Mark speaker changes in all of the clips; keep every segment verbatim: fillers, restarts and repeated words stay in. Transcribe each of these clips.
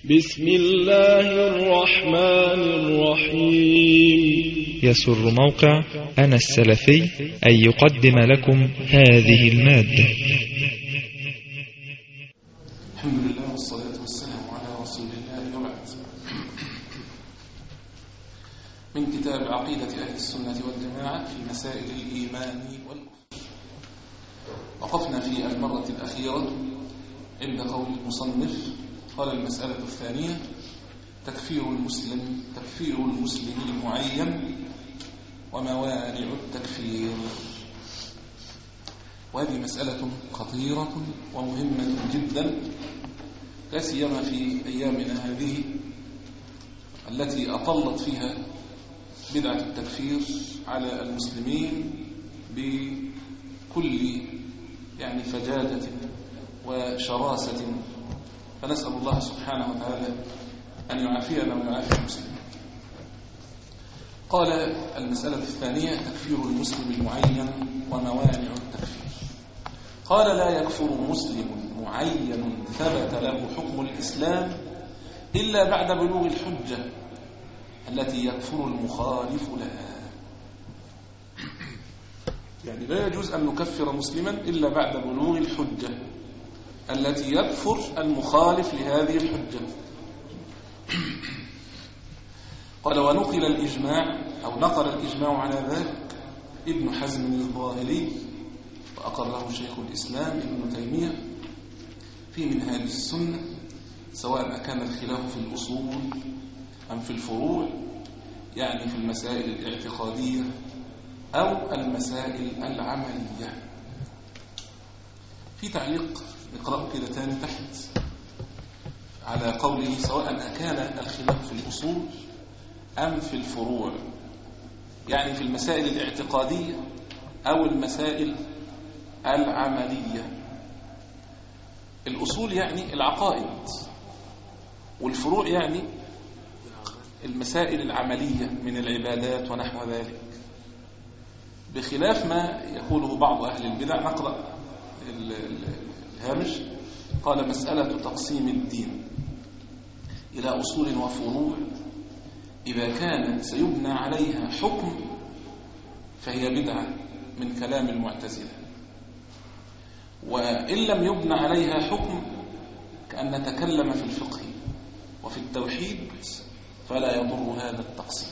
Speaker 1: بسم الله الرحمن الرحيم.
Speaker 2: يسر موقع أنا السلفي أن يقدم لكم هذه المادة.
Speaker 3: الحمد لله والصلاة والسلام على رسول الله وبعد. من كتاب عقيدة أهل السنة والجماعة في مسائل الإيمان والكفر. وقفنا في المرة الأخيرة عند قول المصنف قال: المسألة الثانية تكفير المسلم تكفير المسلم المعين وموانع التكفير. وهذه مسألة خطيرة ومهمة جدا، لا سيما في أيامنا هذه التي أطلت فيها بدعة التكفير على المسلمين بكل يعني فجاجة وشراسة، فنسأل الله سبحانه وتعالى أن يعافينا ويعافي المسلمين. قال: المسألة الثانية تكفير المسلم المعين وموانع التكفير. قال: لا يكفر مسلم معين ثبت له حكم الإسلام إلا بعد بلوغ الحجة التي يكفر المخالف لها. يعني لا يجوز أن نكفر مسلما إلا بعد بلوغ الحجة التي يكفر المخالف لهذه الحجة. قال: ونقل الإجماع أو نقل الإجماع على ذلك ابن حزم الظاهري، وأقره شيخ الإسلام ابن تيمية في منهاج السنة، سواء كان الخلاف في الأصول أم في الفروع، يعني في المسائل الاعتقادية أو المسائل العملية. في تعليق نقرأه كده تاني تحت على قوله: سواء كان الخلاف في الأصول أم في الفروع، يعني في المسائل الاعتقادية أو المسائل العملية. الأصول يعني العقائد، والفروع يعني المسائل العملية من العبادات ونحو ذلك، بخلاف ما يقوله بعض أهل البدع. نقرأ الهامش. قال: مسألة تقسيم الدين إلى أصول وفروع إذا كان سيبنى عليها حكم فهي بدعة من كلام المعتزلة، وإن لم يبنى عليها حكم كأن نتكلم في الفقه وفي التوحيد فلا يضر هذا التقسيم.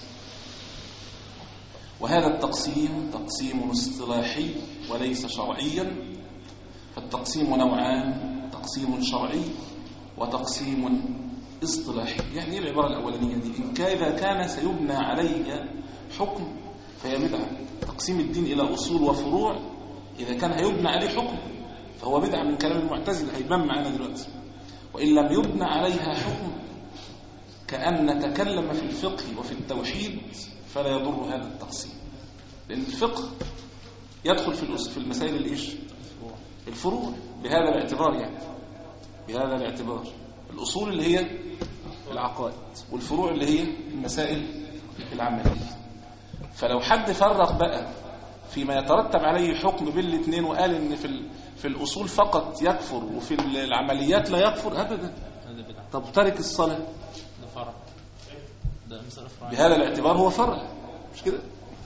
Speaker 3: وهذا التقسيم تقسيم اصطلاحي وليس شرعيا، فالتقسيم نوعان: تقسيم شرعي وتقسيم اصطلاحي. يعني ايه العبارة الأولانية دي؟ إن إذا كان سيبنى عليه حكم فهي بدعة. تقسيم الدين إلى أصول وفروع إذا كان هيبنى عليه حكم فهو بدعة من كلام المعتزلة، هيبان معنا دلوقتي. وإن لم يبنى عليها حكم كأن نتكلم في الفقه وفي التوحيد فلا يضر هذا التقسيم، لأن الفقه يدخل في في المسائل الإيش؟ الفروع، بهذا الاعتبار. يعني بهذا الاعتبار الأصول اللي هي العقائد، والفروع اللي هي المسائل العملية. فلو حد فرق بقى فيما يترتب عليه حكم بين الاثنين وقال ان في في الأصول فقط يكفر وفي العمليات لا يكفر أبدا، طب ترك الصلاة
Speaker 4: ده فرع، ده مسألة فرع،
Speaker 3: بهذا الاعتبار هو فرع، مش كده؟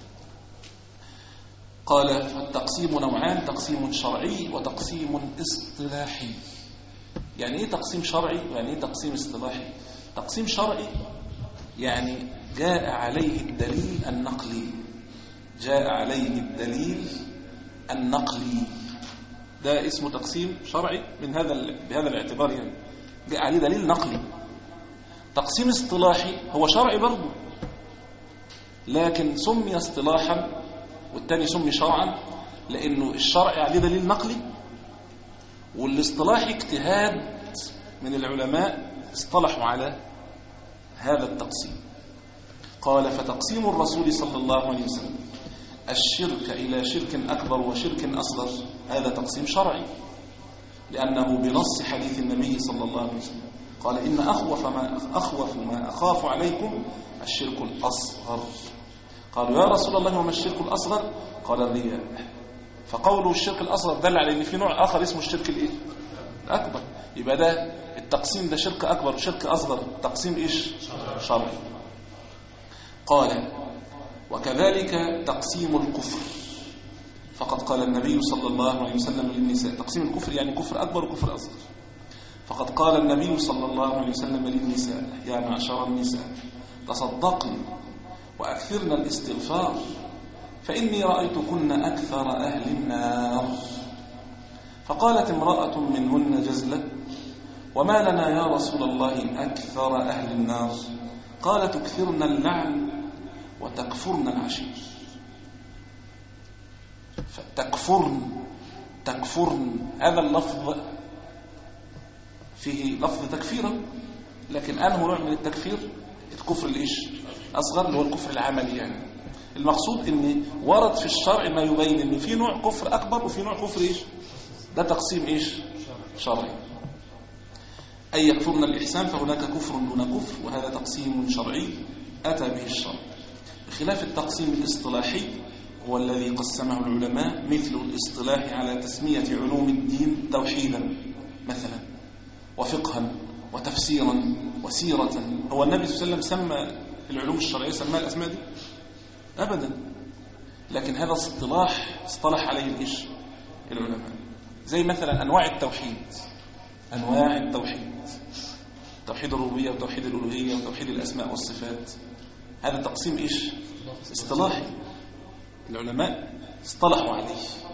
Speaker 3: قال: فالتقسيم نوعان: تقسيم شرعي وتقسيم اصطلاحي. يعني ايه تقسيم شرعي ويعني ايه تقسيم اصطلاحي؟ تقسيم شرعي يعني جاء عليه الدليل النقلي، جاء عليه الدليل النقلي، ده اسمه تقسيم شرعي من هذا بهذا الاعتبار، يعني جاء عليه دليل نقلي. تقسيم اصطلاحي هو شرعي برضه، لكن سمي اصطلاحا والتاني سمي شرعا لأنه الشرع عليه دليل نقلي، والاصطلاحي اجتهاد من العلماء اصطلحوا على هذا التقسيم. قال: فتقسيم الرسول صلى الله عليه وسلم الشرك إلى شرك أكبر وشرك أصغر هذا تقسيم شرعي، لأنه بنص حديث النبي صلى الله عليه وسلم قال: إن أخوف ما أخوف ما أخاف عليكم الشرك الأصغر. قالوا: يا رسول الله وما الشرك الأصغر؟ قال: الرياء. فقوله الشرك الأصغر دل على ان في نوع آخر اسمه الشرك الايه؟ الأكبر. يبقى ده التقسيم ده شرك أكبر وشرك أصغر، تقسيم إيش؟ شرعي. قال وكذلك تقسيم الكفر، فقد قال النبي صلى الله عليه وسلم للنساء، تقسيم الكفر يعني كفر أكبر وكفر أصغر، فقد قال النبي صلى الله عليه وسلم للنساء يا معشر النساء تصدقن وأكثرن الاستغفار فإني رأيتكن أكثر أهل النار. فقالت امرأة منهن جزلة وما لنا يا رسول الله أكثر أهل النار؟ قال تكثرن اللعن وتكفرن العشير. فتكفرن تكفرن هذا اللفظ فيه لفظ تكفيرا، لكن أنه نوع من التكفير الكفر الإيش؟ أصغر، اللي هو الكفر العملي. يعني المقصود ان ورد في الشرع ما يبين ان في نوع كفر أكبر وفي نوع كفر إيش؟ ده تقسيم إيش؟ شرعي. أي يكفرن الإحسان فهناك كفر دون كفر، وهذا تقسيم شرعي أتى به الشرع، بخلاف التقسيم الاصطلاحي هو الذي قسمه العلماء، مثل الاصطلاح على تسمية علوم الدين توحيدا مثلا وفقها وتفسيرا وسيرة. هو النبي صلى الله عليه وسلم سمى العلوم الشرعية سماها الأسماء دي؟ أبدا، لكن هذا اصطلاح اصطلح عليه الإيش؟ العلماء. زي مثلا أنواع التوحيد، أنواع التوحيد، توحيد الربوبية وتوحيد الألوهية وتوحيد الأسماء والصفات، هذا تقسيم إيش؟ اصطلاحي، العلماء اصطلحوا عليه.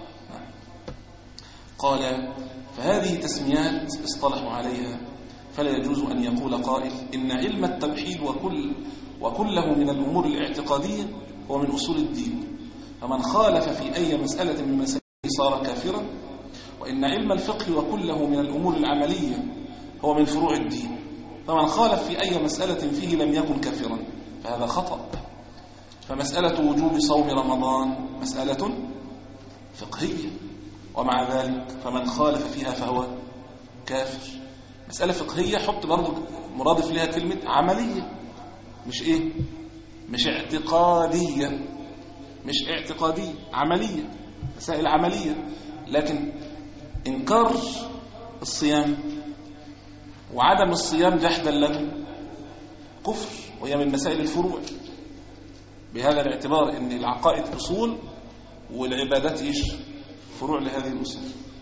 Speaker 3: قال فهذه تسميات اصطلحوا عليها، فلا يجوز أن يقول قائل إن علم التوحيد وكل وكله من الأمور الاعتقادية هو من أصول الدين، فمن خالف في أي مسألة من مسائل صار كافرا، وإن علم الفقه وكله من الأمور العملية هو من فروع الدين، فمن خالف في أي مسألة فيه لم يكن كافرا، فهذا خطأ. فمسألة وجوب صوم رمضان مسألة فقهية، ومع ذلك فمن خالف فيها فهو كافر. مسألة فقهية حط برضو مرادف لها كلمة عملية، مش إيه؟ مش اعتقادية، مش اعتقادية، عملية، مسائل عملية. لكن إنكار الصيام وعدم الصيام جحدا له كفر، وهي من مسائل الفروع، بهذا الاعتبار ان العقائد أصول والعبادات إيش؟ فروع لهذه الأصول.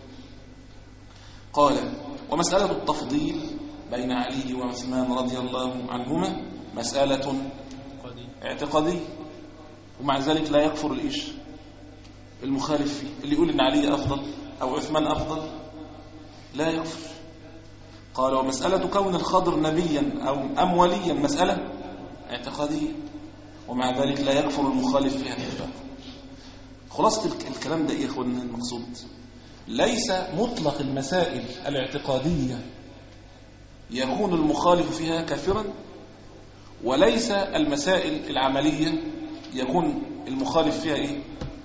Speaker 3: قال ومسألة التفضيل بين علي وعثمان رضي الله عنهما مسألة اعتقادية، ومع ذلك لا يكفر الإيش؟ المخالف فيه، اللي يقول ان علي أفضل أو عثمان أفضل لا يكفر. قال ومسألة كون الخضر نبيا أو أم وليا مسألة اعتقادية، ومع ذلك لا يكفر المخالف فيها كفر. خلاصة الكلام ده إيه يا أخوانا؟ المقصود ليس مطلق المسائل الاعتقادية يكون المخالف فيها كافرا، وليس المسائل العملية يكون المخالف فيها إيه؟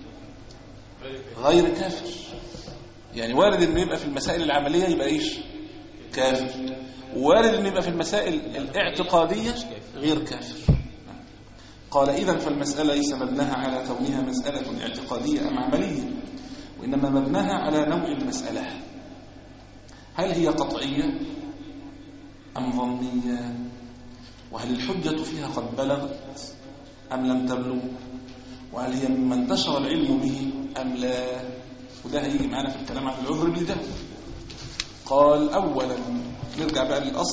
Speaker 3: غير كافر. يعني وارد أنه يبقى في المسائل العملية يبقى إيش؟ كافر، وارد أنه يبقى في المسائل الاعتقادية غير كافر. قال إذن فالمسألة ليس مبناها على كونها مسألة اعتقادية أم عملية، وإنما مبناها على نوع المسألة، هل هي قطعية أم ظنية، وهل الحجة فيها قد بلغت أم لم تبلغ، وهل هي مما انتشر العلم به أم لا. وده هيجي معنا في الكلام عن العذر بالجهل. قال أولا، نرجع بقى للأصل.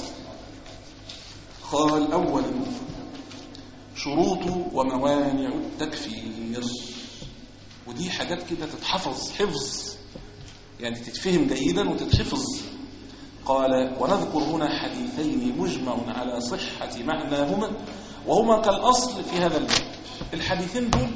Speaker 3: قال أولا شروط وموانع التكفير، ودي حاجات كده تتحفظ حفظ، يعني تتفهم جيدا وتتحفظ. قال ونذكر هنا حديثين مجمع على صحة معناهما وهما كالأصل في هذا الباب. الحديثين دول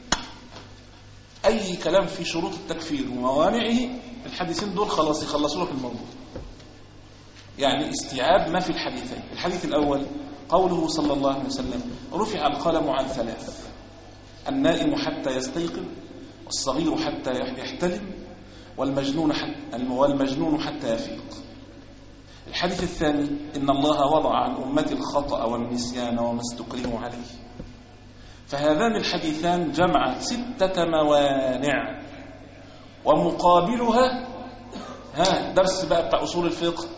Speaker 3: أي كلام في شروط التكفير وموانعه، الحديثين دول خلاص يخلصوا لك الموضوع، يعني استيعاب ما في الحديثين. الحديث الأول قوله صلى الله عليه وسلم رفع القلم عن ثلاث: النائم حتى يستيقظ، والصغير حتى يحتلم، والمجنون حتى والمجنون حتى يفيق. الحديث الثاني إن الله وضع عن أمتي الخطأ والنسيان وما استكرهوا عليه. فهذان الحديثان جمع ستة موانع، ومقابلها ها درس بقى بتاع أصول الفقه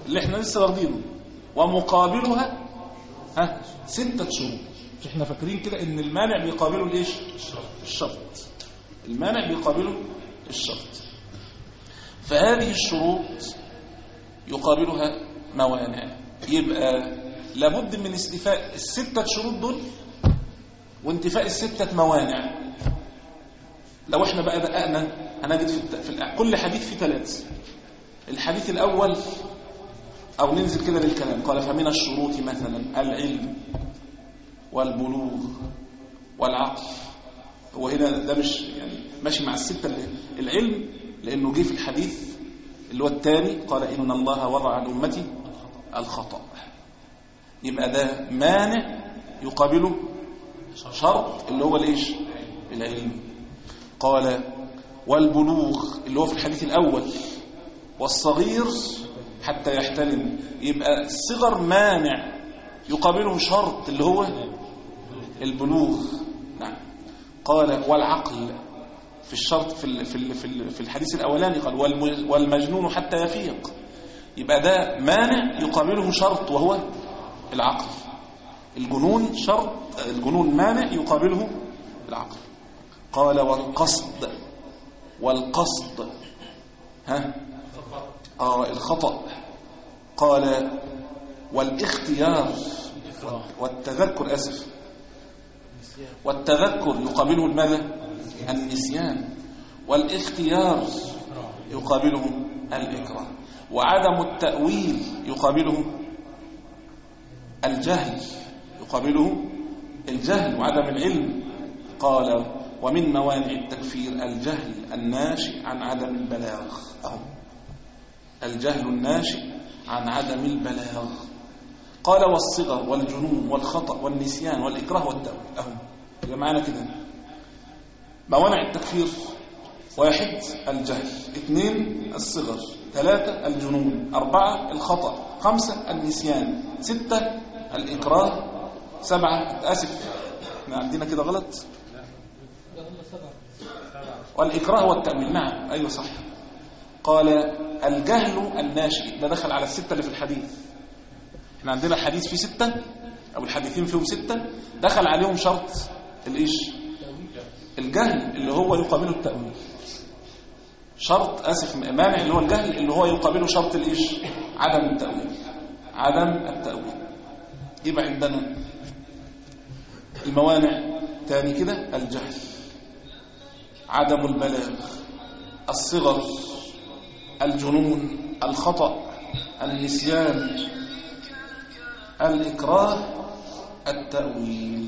Speaker 3: اللي احنا لسه واخدينه، ومقابلها ها ستة شروط. احنا فاكرين كده ان المانع بيقابله الايش؟ الشرط. المانع بيقابله الشرط. فهذه الشروط يقابلها موانع. يبقى لابد من استيفاء الستة شروط دول وانتفاء الستة موانع. لو احنا بقى دققنا هنجد في, في كل حديث في ثلاث. الحديث الأول أو ننزل كده للكلام، قال فمن الشروط مثلا العلم والبلوغ والعقل. هو هنا ده مش يعني ماشي مع الستة اللي العلم، لأنه جه في الحديث اللي هو الثاني قال إن الله وضع عن أمتي الخطأ. يبقى ده مانع يقابله شرط اللي هو الإيش؟ العلم. قال والبلوغ اللي هو في الحديث الأول، والصغير حتى يحتلم. يبقى الصغر مانع يقابله شرط اللي هو البلوغ. نعم. قال والعقل في الشرط في في في الحديث الاولاني قال والمجنون حتى يفيق. يبقى ده مانع يقابله شرط وهو العقل. الجنون شرط، الجنون مانع يقابله العقل. قال والقصد، والقصد ها اه الخطأ. قال والاختيار والتذكر، اسف والتذكر يقابله الماذا؟ النسيان. والاختيار يقابله الإكراه. وعدم التأويل يقابله الجهل، يقابله الجهل وعدم العلم. قال ومن موانع التكفير الجهل الناشئ عن عدم البلاغ. أهو الجهل الناشئ عن عدم البلاغ. قال والصغر والجنون والخطأ والنسيان والإكراه والتأويل. أهو يبقى معانا كده موانع التكفير: واحد الجهل، اثنين الصغر، ثلاثة الجنون، أربعة الخطأ، خمسة النسيان، ستة الإكراه، سبعة آسف احنا عندنا كده غلط، والإكراه والتأويل. نعم أيوة صح. قال الجهل الناشئ، ده دخل على الستة اللي في الحديث. احنا عندنا حديث فيه ستة أو الحديثين فيهم ستة، دخل عليهم شرط الإيش؟ الجهل اللي هو يقابله التأويل. شرط آسف مانع اللي هو الجهل اللي هو يقابله شرط الإيش؟ عدم التأويل. عدم التأويل. يبقى عندنا الموانع تاني كده: الجهل، عدم البلاغ، الصغر، الجنون، الخطأ، النسيان، الإكراه، التأويل.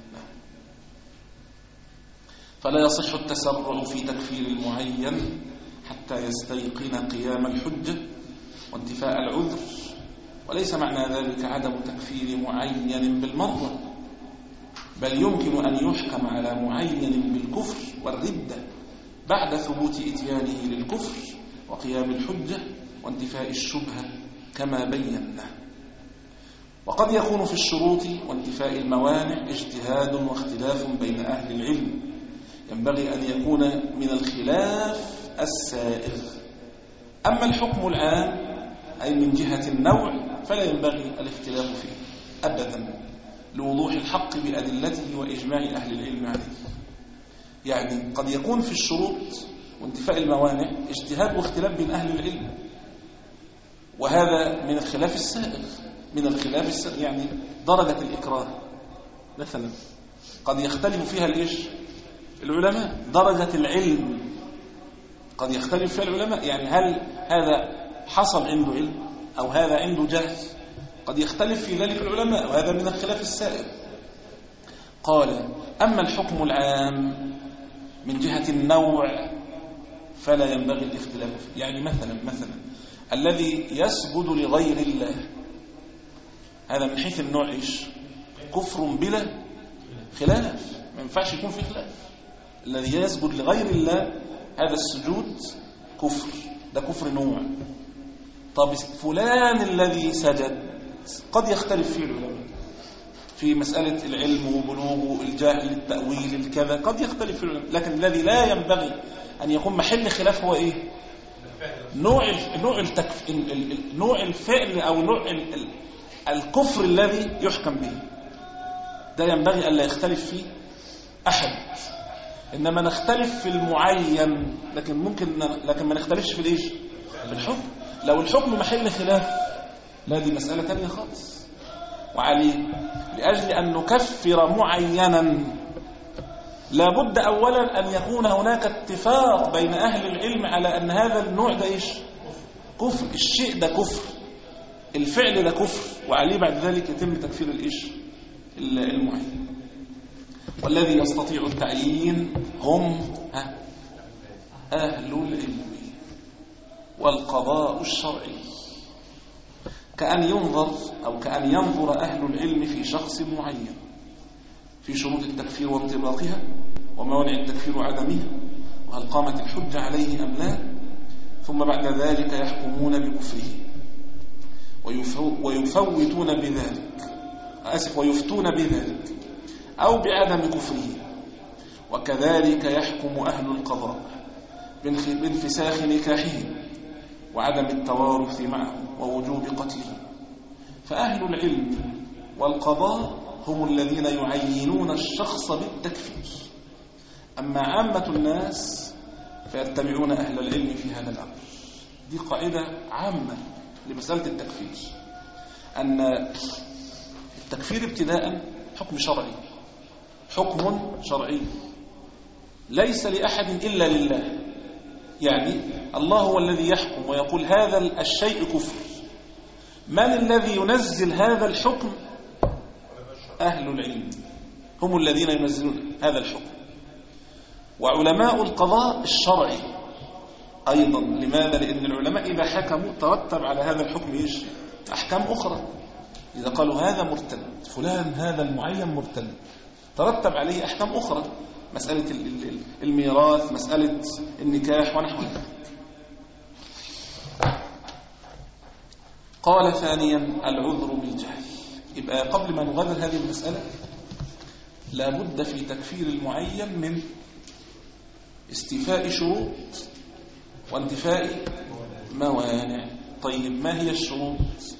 Speaker 3: فلا يصح التسرع في تكفير المعين حتى يستيقن قيام الحجة وانتفاء العذر، وليس معنى ذلك عدم تكفير معين بالمرة، بل يمكن أن يحكم على معين بالكفر والردة بعد ثبوت إتيانه للكفر وقيام الحجة وانتفاء الشبهة كما بينا. وقد يكون في الشروط وانتفاء الموانع اجتهاد واختلاف بين أهل العلم، ينبغي أن يكون من الخلاف السائغ. أما الحكم العام أي من جهة النوع فلا ينبغي الاختلاف فيه أبدا، لوضوح الحق بأدلته وإجماع أهل العلم عليه. يعني قد يكون في الشروط وانتفاء الموانع اجتهاد واختلاف بين أهل العلم، وهذا من الخلاف السائغ. من الخلاف السائغ يعني درجة الإكراه مثلا قد يختلف فيها الإيش؟ العلماء. درجة العلم قد يختلف فيها العلماء، يعني هل هذا حصل عنده علم أو هذا عنده جهل؟ قد يختلف في ذلك العلماء، وهذا من الخلاف السائر. قال أما الحكم العام من جهة النوع فلا ينبغي الاختلاف فيه. يعني مثلا مثلا الذي يسجد لغير الله، هذا من حيث النوع إيش؟ كفر بلا خلاف، ما ينفعش يكون في خلاف. الذي يسجد لغير الله هذا السجود كفر، ده كفر نوع. طب فلان الذي سجد قد يختلف فيه العلماء في مسألة العلم وبلوغه، الجاهل، التأويل، الكذا، قد يختلف فيه العلماء. لكن الذي لا ينبغي أن يكون محل خلاف هو إيه؟ نوع نوع التكف... نوع الفعل أو نوع الكفر الذي يحكم به، ده ينبغي ألا يختلف فيه أحد. إنما نختلف في المعين، لكن ممكن لكن ما نختلفش في الإيش؟ في الحكم. لو الحكم محل خلاف، لا دي مسألة تانية خالص. وعليه لأجل أن نكفر معينا لابد أولا أن يكون هناك اتفاق بين أهل العلم على أن هذا النوع ده إيش؟ كفر. الشيء ده كفر، الفعل ده كفر، وعليه بعد ذلك يتم تكفير الإيش؟ المعين. والذي يستطيع التعيين هم أهل العلم والقضاء الشرعي، كأن ينظر أو كأن ينظر أهل العلم في شخص معين في شروط التكفير وانطباقها وموانع التكفير وعدمها، وهل قامت الحجة عليه أم لا، ثم بعد ذلك يحكمون بكفره ويفوتون بذلك آسف ويفتون بذلك أو بعدم كفره. وكذلك يحكم أهل القضاء بانفساخ نكاحه وعدم التوارث معه ووجوب قتله. فأهل العلم والقضاء هم الذين يعينون الشخص بالتكفير، أما عامة الناس فيتبعون أهل العلم في هذا الأمر. دي قاعدة عامة لمسألة التكفير، أن التكفير ابتداء حكم شرعي، حكم شرعي ليس لأحد إلا لله. يعني الله هو الذي يحكم ويقول هذا الشيء كفر. من الذي ينزل هذا الحكم؟ أهل العلم هم الذين ينزلون هذا الحكم، وعلماء القضاء الشرعي أيضا. لماذا؟ لأن العلماء إذا حكموا ترتب على هذا الحكم إيش؟ أحكام أخرى. إذا قالوا هذا مرتد، فلان هذا المعين مرتد، ترتب عليه أحكام أخرى، مسألة الميراث، مسألة النكاح ونحو ذلك. قال ثانيا العذر بالجهل. يبقى قبل ما نغادر هذه المسألة لابد في تكفير المعين من استيفاء شروط وانتفاء موانع. طيب ما هي الشروط؟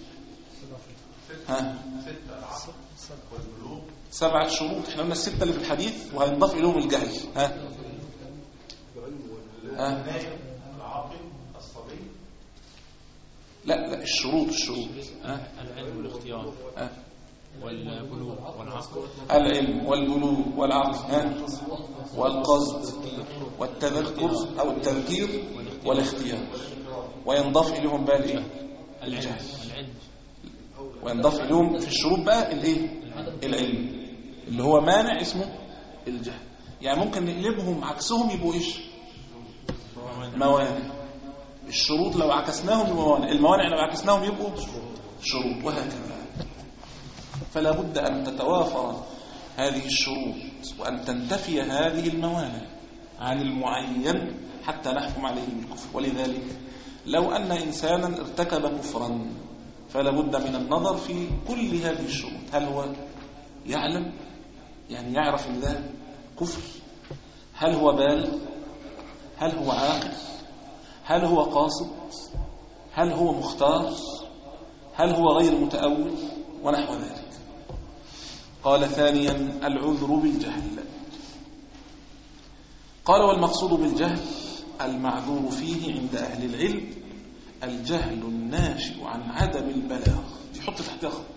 Speaker 3: ها سبعة شروط. احنا قلنا الستة اللي في الحديث وهينضاف إليهم الجهل. ها ها لا لا الشروط الشروط ها
Speaker 4: العلم والاختيار
Speaker 3: ها
Speaker 4: والبلوغ والعقل.
Speaker 3: العلم والبلوغ والعقل ها والقصد والتذكر أو التذكير والاختيار، وينضاف إليهم بقى الايه؟ الجهل. وينضاف إليهم في الشروط بقى الايه؟ العلم، اللي هو مانع اسمه الجهل. يعني ممكن نقلبهم عكسهم يبقوا ايش؟ موانع. الشروط لو عكسناهم يبقوا موانع، الموانع لو عكسناهم يبقوا شروط، وهكذا. فلا بد أن تتوافر هذه الشروط وأن تنتفي هذه الموانع عن المعين حتى نحكم عليه بالكفر. ولذلك لو أن إنسانا ارتكب كفرا فلا بد من النظر في كل هذه الشروط. هل هو يعلم، يعني يعرف ان ده كفر؟ هل هو بالغ؟ هل هو عاقل؟ هل هو قاصد؟ هل هو مختار؟ هل هو غير متأول؟ ونحو ذلك. قال ثانيا العذر بالجهل. قال والمقصود بالجهل المعذور فيه عند أهل العلم الجهل الناشئ عن عدم البلاغ. يحط تحتها خط،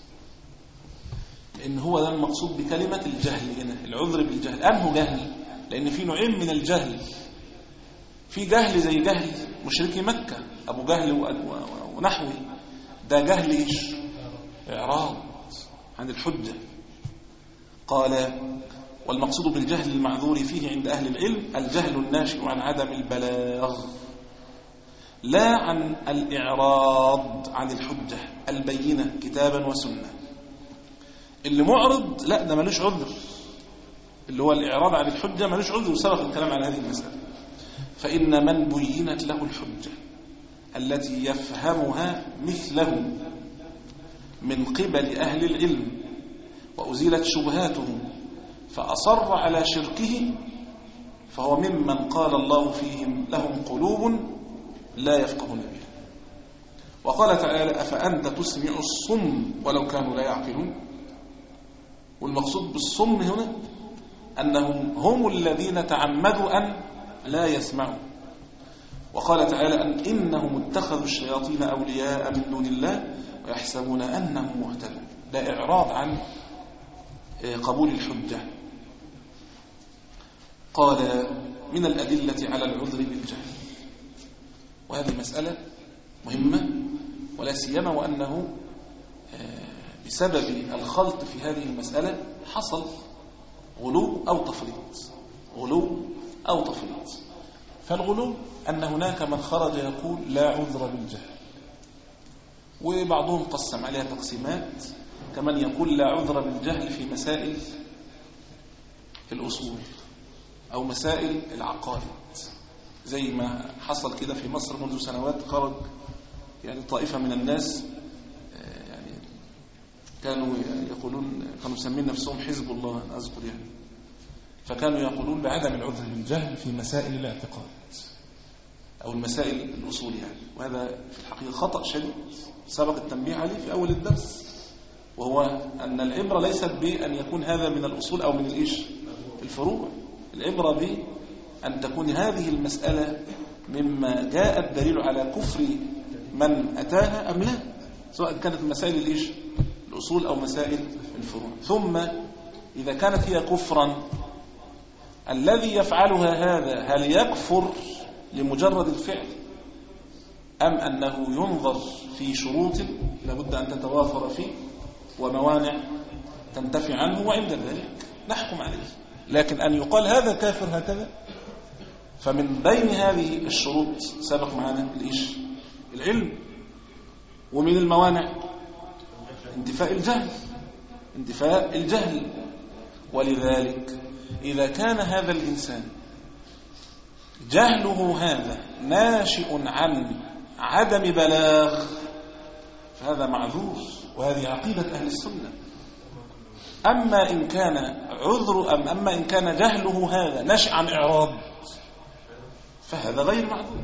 Speaker 3: لأن هو ده المقصود بكلمة الجهل هنا، العذر بالجهل. أنه جهل؟ لأن في نوعين من الجهل. في جهل زي جهل مشركي مكة، أبو جهل ونحوه، ده جهل إيش؟ إعراض عن الحجة. قال والمقصود بالجهل المعذور فيه عند أهل العلم الجهل الناشئ عن عدم البلاغ، لا عن الإعراض عن الحجة البينة كتابا وسنة. اللي معرض لا ده ملوش عذر، اللي هو الإعراض عن الحجة ملوش عذر، وسبق الكلام على هذه المسألة. فإن من بينت له الحجة التي يفهمها مثله من قبل أهل العلم وأزيلت شبهاته فأصر على شركه فهو ممن قال الله فيهم لهم قلوب لا يفقهون بها. وقال تعالى أفأنت تسمع الصم ولو كانوا لا يعقلون. والمقصود بالصم هنا أنهم هم الذين تعمدوا أن لا يسمعوا. وقال تعالى أن إنهم اتخذوا الشياطين أولياء من دون الله ويحسبون أنهم مهتدون. ده إعراض عن قبول الحجة. قال من الأدلة على العذر بالجهل، وهذه مسألة مهمة ولا سيما وأنه بسبب الخلط في هذه المسألة حصل غلو أو تفريط. غلو أو تفريط. فالغلو أن هناك من خرج يقول لا عذر بالجهل، وبعضهم قسم عليها تقسيمات، كمن يقول لا عذر بالجهل في مسائل الأصول أو مسائل العقائد، زي ما حصل كده في مصر منذ سنوات. خرج يعني طائفة من الناس يعني كانوا يقولون، كانوا مسمين نفسهم حزب الله أنا أذكر يعني، فكانوا يقولون بعدم العذر بالجهل في مسائل الاعتقاد أو المسائل الأصول يعني. وهذا في الحقيقة خطأ شديد سبق التنبيه عليه في أول الدرس، وهو أن العبرة ليست بأن يكون هذا من الأصول أو من الإيش الفروع. العبرة بأن تكون هذه المسألة مما جاء الدليل على كفر من أتاها أم لا، سواء كانت مسائل الإيش الأصول أو مسائل الفروع. ثم إذا كانت هي كفرا، الذي يفعلها هذا هل يكفر لمجرد الفعل أم أنه ينظر في شروط لابد أن تتوافر فيه وموانع تنتفي عنه، وعند ذلك نحكم عليه. لكن أن يقال هذا كافر هكذا، فمن بين هذه الشروط سبق معنا الإيش العلم، ومن الموانع انتفاء الجهل انتفاء الجهل. ولذلك إذا كان هذا الإنسان جهله هذا ناشئ عن عدم بلاغ فهذا معذور، وهذه عقيدة أهل السنة. أما إن كان عذر أم أما إن كان جهله هذا ناشئ عن إعراض فهذا غير معذور.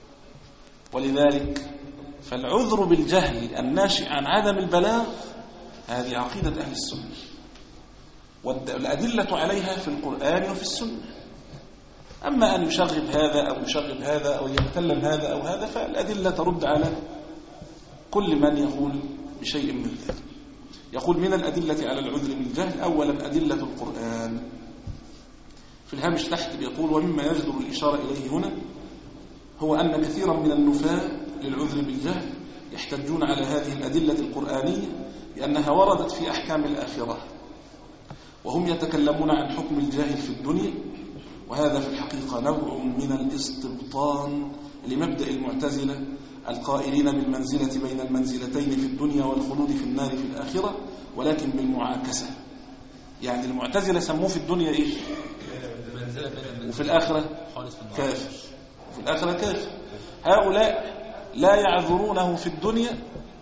Speaker 3: ولذلك فالعذر بالجهل الناشئ عن عدم البلاغ هذه عقيدة أهل السنة، والأدلة عليها في القرآن وفي السنة. أما أن يشغب هذا أو يشغب هذا أو يتكلم هذا أو هذا فالأدلة ترد على كل من يقول بشيء من ذلك. يقول من الأدلة على العذر بالجهل أولا أدلة القرآن. في الهامش تحت بيقول ومما يجدر الإشارة إليه هنا هو أن كثيرا من النفاة للعذر بالجهل يحتجون على هذه الأدلة القرآنية لأنها وردت في أحكام الآخرة، وهم يتكلمون عن حكم الجاهل في الدنيا، وهذا في الحقيقة نوع من الاستبطان لمبدأ المعتزلة القائلين بالمنزلة بين المنزلتين في الدنيا والخلود في النار في الآخرة، ولكن بالمعاكسة. يعني المعتزلة سموه في الدنيا إيش؟ وفي الآخرة كافر، وفي الآخرة كافر. هؤلاء لا يعذرونه في الدنيا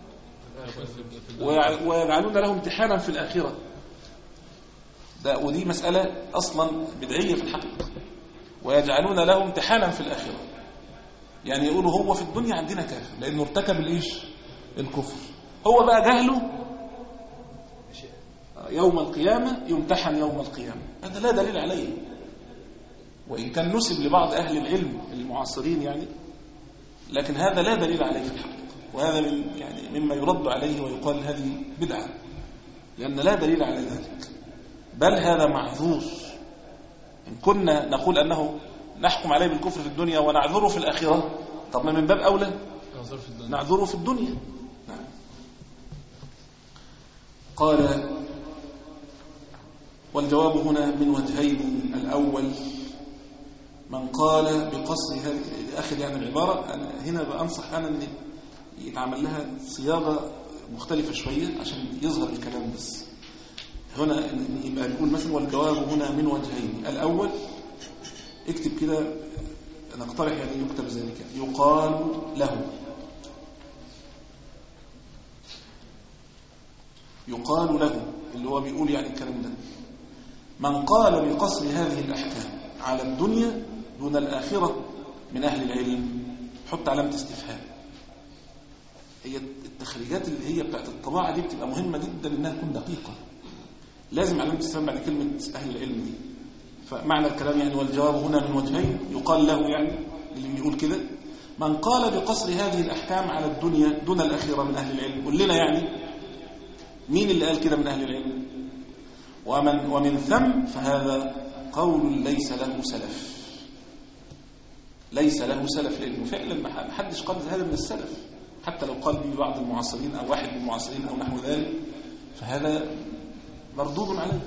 Speaker 3: ويجعلون له امتحانا في الآخرة. ده ودي مسألة أصلا بدعية في الحقيقة، ويجعلون له امتحانا في الآخرة. يعني يقولوا هو في الدنيا عندنا كافر لأنه ارتكب الإيش الكفر، هو بقى جهله يوم القيامة يمتحن يوم القيامة. هذا لا دليل عليه، وإن كان نسب لبعض أهل العلم المعاصرين يعني، لكن هذا لا دليل عليه في الحقيقة. وهذا من يعني مما يرد عليه ويقال هذه بدعة، لأن لا دليل على ذلك، بل هذا معذور. إن كنا نقول أنه نحكم عليه بالكفر في الدنيا ونعذره في الآخرة، طب ما من باب أولى نعذره في الدنيا. نعم. قال والجواب هنا من وجهين. الأول من قال بقصر هذه آخر يعني العبارة، أنا هنا بأنصح أنا أن يتعمل لها صياغة مختلفة شوية عشان يظهر الكلام. بس هنا يبقى نقول مثلا والجواب هنا من وجهين. الأول اكتب كده، أنا اقترح يعني يكتب ذلك يقال له يقال له اللي هو بيقول يعني الكلام ده من قال بقصر هذه الأحكام على الدنيا دون الآخرة من أهل العلم تحط علامة استفهام. هي التخريجات اللي هي بتاعت الطباعة دي بتبقى مهمة جدا إنها تكون دقيقة. لازم علامة استفهام بعد كلمة أهل العلم دي. فمعنى الكلام يعني والجواب هنا من وجهين، يقال له يعني اللي بيقول كده من قال بقصر هذه الأحكام على الدنيا دون الأخيرة من أهل العلم. قل لنا يعني مين اللي قال كده من أهل العلم؟ ومن, ومن ثم فهذا قول ليس له سلف، ليس له سلف، لأنه فعلا ما حدش قال هذا من السلف، حتى لو قال به بعض المعاصرين أو واحد من المعاصرين أو نحو ذلك فهذا مردود عليه.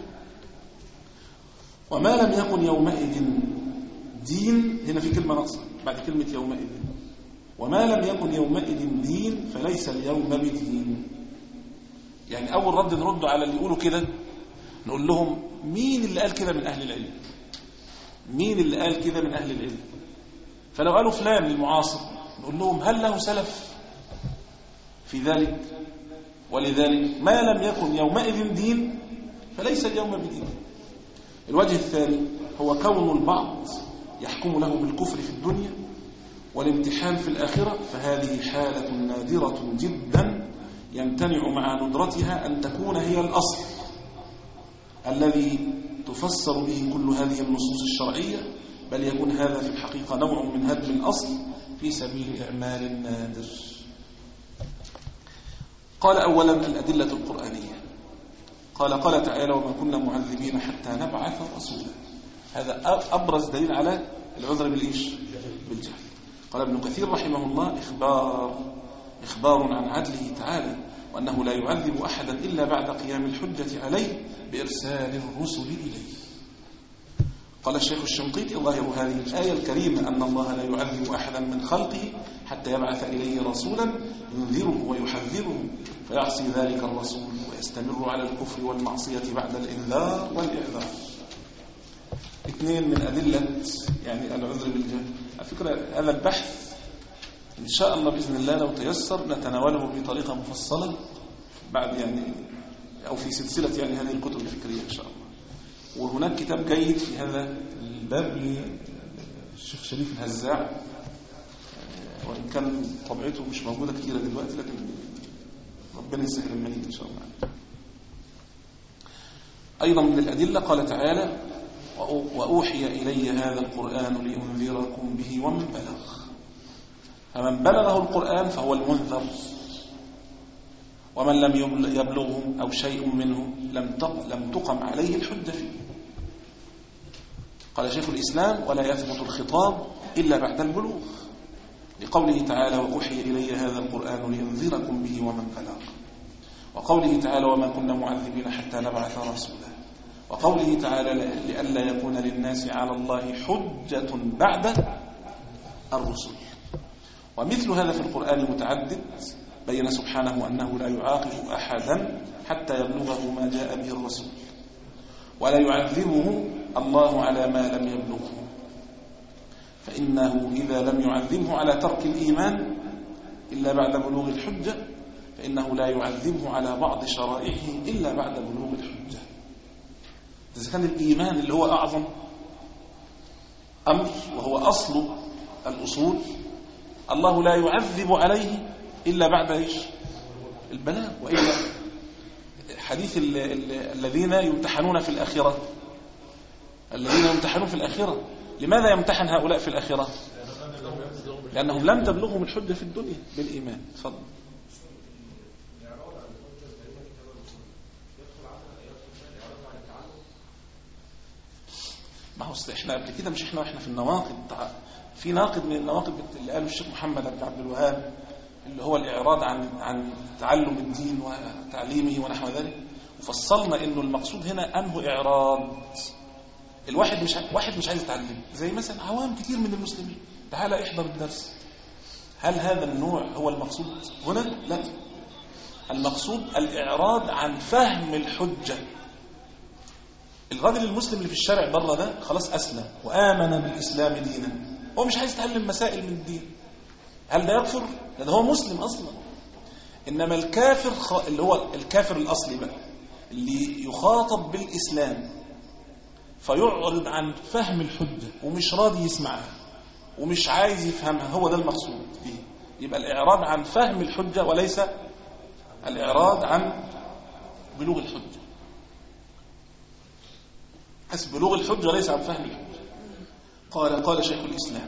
Speaker 3: وما لم يكن يومئذ دين، هنا في كلمة ناقصة بعد كلمة يومئذ، وما لم يكن يومئذ دين فليس اليوم بدين. يعني أول رد نرد على اللي يقولوا كده نقول لهم مين اللي قال كده من أهل العلم؟ مين اللي قال كده من أهل العلم؟ فلو قالوا فلان المعاصر نقول لهم هل له سلف في ذلك؟ ولذلك ما لم يكن يومئذ دين فليس اليوم بدين. الوجه الثاني هو كون البعض يحكم له بالكفر في الدنيا والامتحان في الآخرة، فهذه حالة نادرة جدا يمتنع مع ندرتها أن تكون هي الأصل الذي تفسر به كل هذه النصوص الشرعية، بل يكون هذا في الحقيقة نوع من هدم الأصل في سبيل إعمال نادر. قال أولا الأدلة القرآنية. قال قال تعالى وما كنا معذبين حتى نبعث رسولا. هذا أبرز دليل على العذر بالإيش؟ بالجهل. قال ابن كثير رحمه الله إخبار إخبار عن عدله تعالى وأنه لا يعذب أحدا إلا بعد قيام الحجة عليه بإرسال الرسل إليه. قال الشيخ الشنقيطي ظاهر هذه الآية الكريمة أن الله لا يعذب أحدا من خلقه حتى يبعث إليه رسولا ينذره ويحذره فيعصي ذلك الرسول ويستمر على الكفر والمعصية بعد الإنذار والإعذار. اثنين من أدلة يعني العذر بالجهل. على فكرة هذا البحث إن شاء الله بإذن الله لو تيسر نتناوله بطريقة مفصلة بعد يعني أو في سلسلة يعني هذه الكتب الفكرية إن شاء الله. وهناك كتاب جيد في هذا الباب للشيخ شريف الهزاع، وإن كان طبعته مش موجودة كثيرة دلوقتي لكن ربنا يسهل المنين إن شاء الله. أيضا من الأدلة قال تعالى وأوحي إلي هذا القرآن لأنذركم به ومن بلغ. فمن بلغه القرآن فهو المنذر، ومن لم يبلغه أو شيء منه لم تقم عليه الحجة فيه. قال شيخ الإسلام ولا يثبت الخطاب إلا بعد البلوغ لقوله تعالى وأوحي إلي هذا القرآن لأنذركم به ومن بلغ، وقوله تعالى وما كنا معذبين حتى نبعث رسولا، وقوله تعالى لئلا يكون للناس على الله حجة بعد الرسل. ومثل هذا في القرآن متعدد بين سبحانه أنه لا يعاقب أحدا حتى يبلغه ما جاء به الرسول، ولا يعذبه الله على ما لم يبلغه، فإنه إذا لم يعذبه على ترك الإيمان إلا بعد بلوغ الحجة فإنه لا يعذبه على بعض شرائعه إلا بعد بلوغ الحجة. إذا كان الإيمان اللي هو أعظم أمر وهو أصل الأصول الله لا يعذب عليه إلا بعد إيش؟ البلاغ. وإلا حديث ال ال الذين يمتحنون في الآخرة، الذين يمتحنون في الآخرة لماذا يمتحن هؤلاء في الآخرة؟ لأنهم لم تبلغهم الحجة في الدنيا بالإيمان. تفضل. ما هو احنا قبل كده مش احنا واحنا في النواقد، في ناقد من النواقد اللي قاله الشيخ محمد بن عبد الوهاب اللي هو الإعراض عن عن تعلم الدين وتعليمه ونحو ذلك، وفصلنا انه المقصود هنا انه إعراض. الواحد مش واحد مش عايز يتعلم، زي مثلا عوام كتير من المسلمين تعال احضر الدرس. هل هذا النوع هو المقصود هنا؟ لا، المقصود الإعراض عن فهم الحجة. الراجل المسلم اللي في الشارع بره ده خلاص أسلم وآمن بالإسلام دينا، هو مش عايز يتعلم مسائل من الدين. هل ده يكفر؟ ده هو مسلم أصلا. إنما الكافر خ... اللي هو الكافر الأصلي بقى اللي يخاطب بالإسلام فيعرض عن فهم الحجة ومش راضي يسمعها، ومش عايز يفهمها، هو ده المقصود به. يبقى الإعراض عن فهم الحجة وليس الإعراض عن بلوغ الحجة. حسب بلوغ الحجة وليس عن فهم الحجة. قال قال شيخ الإسلام: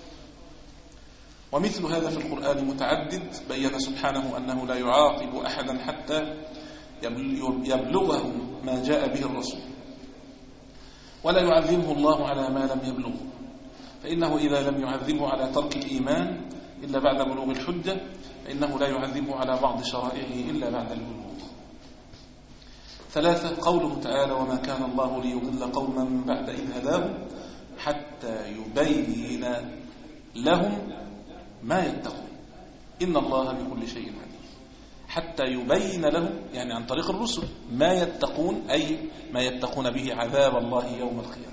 Speaker 3: ومثل هذا في القرآن متعدد، بيّن سبحانه أنه لا يعاقب أحدا حتى يبلغه ما جاء به الرسول، ولا يعذبه الله على ما لم يبلغه، فإنه إذا لم يعذبه على ترك الإيمان إلا بعد بلوغ الحجة، فإنه لا يعذبه على بعض شرائعه إلا بعد البلوغ. ثلاثة، قوله تعالى: وما كان الله ليضل قوما بعد إذ هداهم حتى يبين لهم ما يتقون إن الله بكل شيء عليم. حتى يبين لهم يعني عن طريق الرسل ما يتقون، أي ما يتقون به عذاب الله يوم القيامة.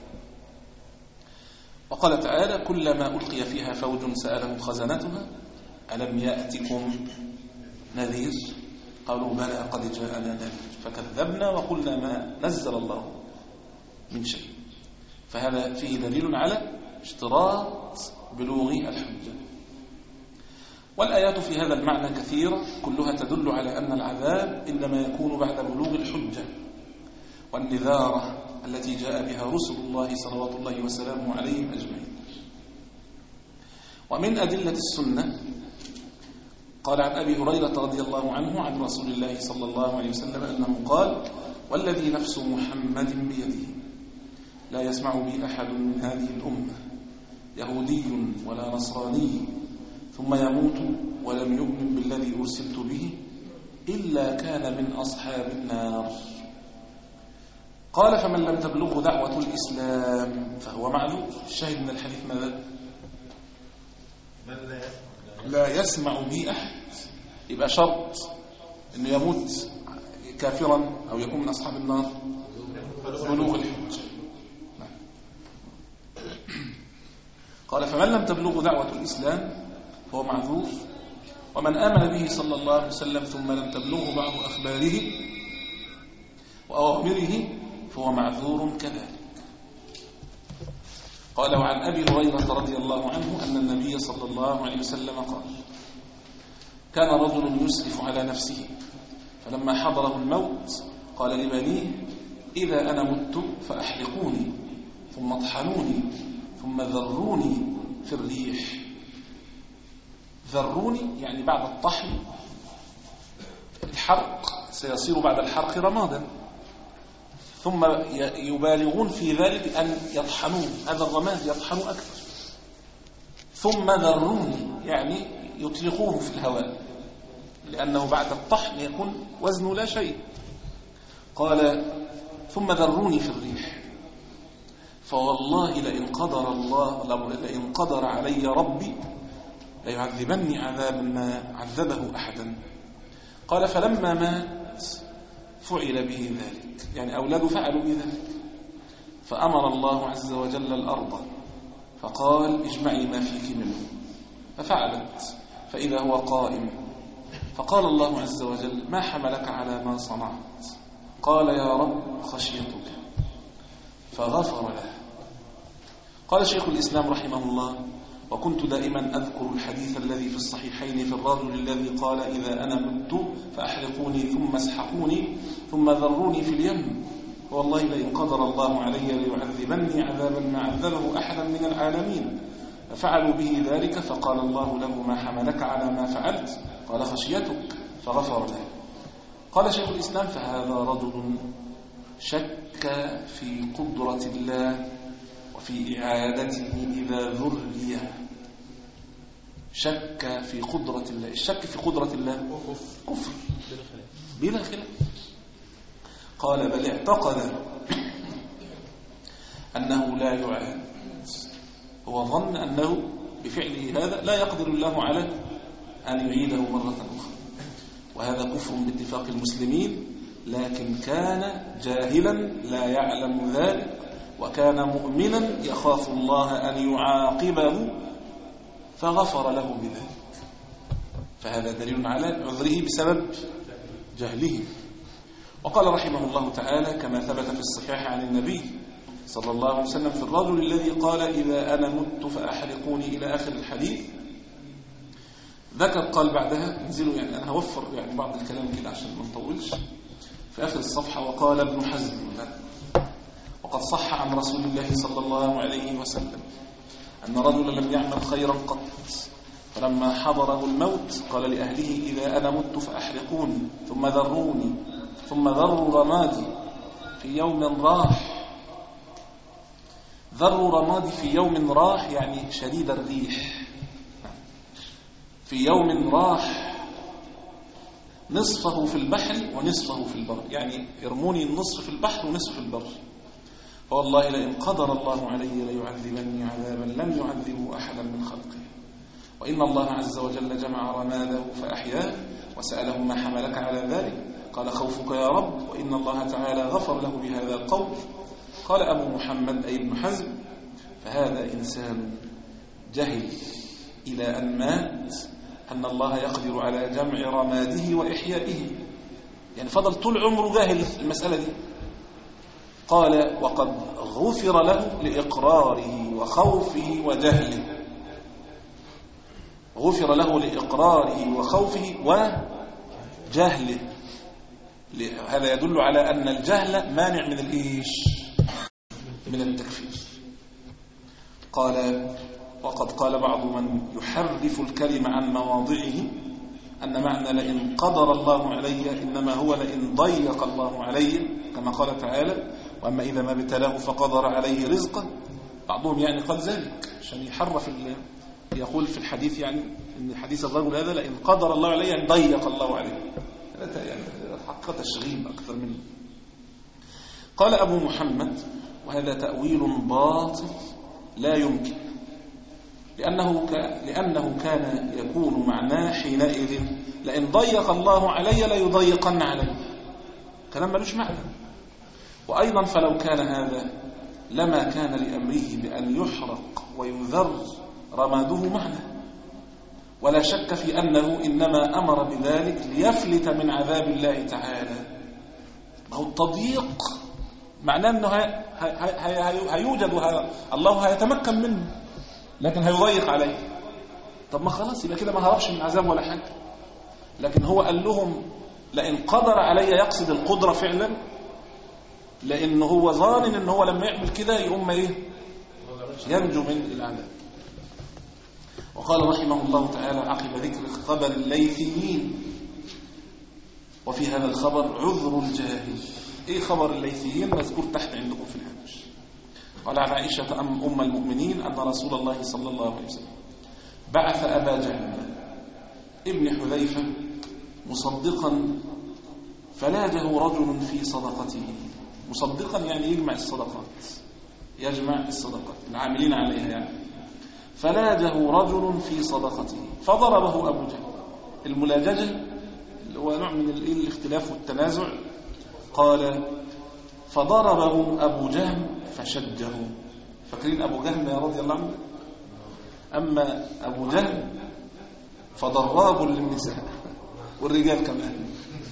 Speaker 3: وقال تعالى: كلما ألقي فيها فوج سألهم خزنتها ألم يأتكم نذير قالوا بلى قد جاءنا نذير فكذبنا وقلنا ما نزل الله من شيء. فهذا فيه دليل على اشتراط بلوغ الحجة. والآيات في هذا المعنى كثيرة، كلها تدل على أن العذاب إنما يكون بعد بلوغ الحجة والنذارة التي جاء بها رسل الله صلوات الله وسلامه عليهم أجمعين. ومن أدلة السنة قال عن أبي هريرة رضي الله عنه عن رسول الله صلى الله عليه وسلم أنه قال: والذي نفس محمد بيده لا يسمع بي أحد من هذه الأمة يهودي ولا نصراني ثم يموت ولم يؤمن بالذي أرسلت به إلا كان من أصحاب النار. قال: فمن لم تبلغه دعوة الإسلام فهو معذور. الشاهد من الحديث ماذا؟ لا يسمع به أحد. يبقى شرط أنه يموت كافرا أو يكون من أصحاب النار بلوغ الحجة. قال: فمن لم تبلغه دعوة الإسلام فهو معذور. ومن آمن به صلى الله عليه وسلم ثم لم تبلغه بعض أخباره وأوامره فهو معذور كذلك. قال: وعن أبي هريرة رضي الله عنه أن النبي صلى الله عليه وسلم قال: كان رجل يسرف على نفسه فلما حضره الموت قال لبنيه: إذا أنا مت فأحرقوني ثم اطحنوني ثم ذروني في الريح. ذروني يعني بعد الطحن، الحرق سيصير بعد الحرق رمادا، ثم يبالغون في ذلك أن يطحنون هذا الرماد، يطحنوا أكثر، ثم ذروني يعني يطلقوه في الهواء، لأنه بعد الطحن يكون وزنه لا شيء. قال: ثم ذروني في الريح فوالله لئن قدر الله لئن قدر علي ربي ليعذبني عذابا ما عذبه أحدا. قال: فلما مات فعل به ذلك، يعني أولاده فعلوا به ذلك، فأمر الله عز وجل الأرض فقال: اجمعي ما فيك منه، ففعلت فإذا هو قائم، فقال الله عز وجل: ما حملك على ما صنعت؟ قال: يا رب خشيتك، فغفر له. قال شيخ الإسلام رحمه الله: وكنت دائما أذكر الحديث الذي في الصحيحين في الرجل الذي قال: إذا أنا مت فأحرقوني ثم اسحقوني ثم ذروني في اليم، والله لئن قدر الله علي ليعذبني عذابا ما عذبه أحدا من العالمين. ففعلوا به ذلك، فقال الله له: ما حملك على ما فعلت؟ قال: خشيتك، فغفر له. قال شيخ الإسلام: فهذا رجل شك في قدرة الله وفي إعادته إذا ذري. شك في قدرة الله. الشك في قدرة الله كفر بلا خلاف. قال: بل اعتقد أنه لا يعاد، هو ظن أنه بفعله هذا لا يقدر الله على أن يعيده مرة أخرى، وهذا كفر باتفاق المسلمين، لكن كان جاهلا لا يعلم ذلك، وكان مؤمنا يخاف الله أن يعاقبه فغفر له بذلك. فهذا دليل على عذره بسبب جهله. وقال رحمه الله تعالى كما ثبت في الصحيح عن النبي صلى الله عليه وسلم في الرجل الذي قال إذا أنا مت فأحرقوني إلى آخر الحديث. ذكر قال بعدها انزلوا، يعني أنا هوفر يعني بعض الكلام كده عشان ما نطولش في آخر الصفحة. وقال ابن حزم وقد صح عن رسول الله صلى الله عليه وسلم أن رجلا لم يعمل خيرا قط فلما حضره الموت قال لأهله إذا أنا مت فأحرقوني ثم ذروني ثم ذروا رمادي في يوم راح. ذروا رمادي في يوم راح يعني شديد الريح، في يوم راح نصفه في البحر ونصفه في البر، يعني يرموني النصف في البحر ونصف في البر. فوالله لئن قدر الله علي ليعذبني عذابا لم يعذبه أحدا من خلقه. وإن الله عز وجل جمع رماده فأحياه وسأله ما حملك على ذلك قال خوفك يا رب، وإن الله تعالى غفر له بهذا القول. قال أبو محمد أي ابن حزم فهذا إنسان جهل إلى أن مات أن الله يقدر على جمع رماده وإحيائه، يعني فضل طول عمره جاهل المسألة دي. قال وقد غفر له لإقراره وخوفه وجهله، غفر له لإقراره وخوفه وجهله. هذا يدل على أن الجهل مانع من الإيش؟ من التكفير. قال وقد قال بعض من يحرف الكلمة عن مواضعه أن معنى لئن قدر الله علي إنما هو لئن ضيق الله علي، كما قال تعالى وأما إذا ما ابتلاه فقدر عليه رزقه. بعضهم يعني قال ذلك عشان يحرف، يقول في الحديث يعني إن حديث الرجل هذا لئن قدر الله علي يعني ضيق الله عليه، هذا يعني حقيقة تشغيل أكثر منه. قال أبو محمد وهذا تأويل باطل لا يمكن، لأنه, ك... لأنه كان يكون معناه حينئذ لئن ضيق الله علي ليضيقن علي، كلام ملوش معنى. وأيضا فلو كان هذا لما كان لأمره بأن يحرق ويذر رماده معنى، ولا شك في أنه إنما أمر بذلك ليفلت من عذاب الله تعالى. ما هو التضييق معناه أنه هي... هي... هي... هيوجد وه... الله هيتمكن منه، لكن هيضيق عليه. طب ما خلاص يبقى كده ما هربش من عذاب ولا حاجة. لكن هو قال لهم لئن قدر علي يقصد القدرة فعلا، لأنه هو ظان إن هو لما يعمل كده يقوم إيه؟ ينجو من العذاب. وقال رحمه الله تعالى عقب ذكر خبر الليثيين وفي هذا الخبر عذر الجاهل. إيه خبر الليثيين؟ مذكور تحت عندكم في الهامش. قال عن عائشة أم المؤمنين أن رسول الله صلى الله عليه وسلم بعث أبا جهل ابن حذيفة مصدقا فلاجه رجل في صدقته. مصدقا يعني يجمع الصدقات، يجمع الصدقات العاملين عليها يعني. فلاجه رجل في صدقته فضربه أبو جهل. الملاججة اللي هو نوع من الاختلاف والتنازع. قال فضربه أبو جهل فشجه. فاكرين أبو جهل يا رضي الله عنه؟ أما أبو جهل فضراب للنساء والرجال كمان.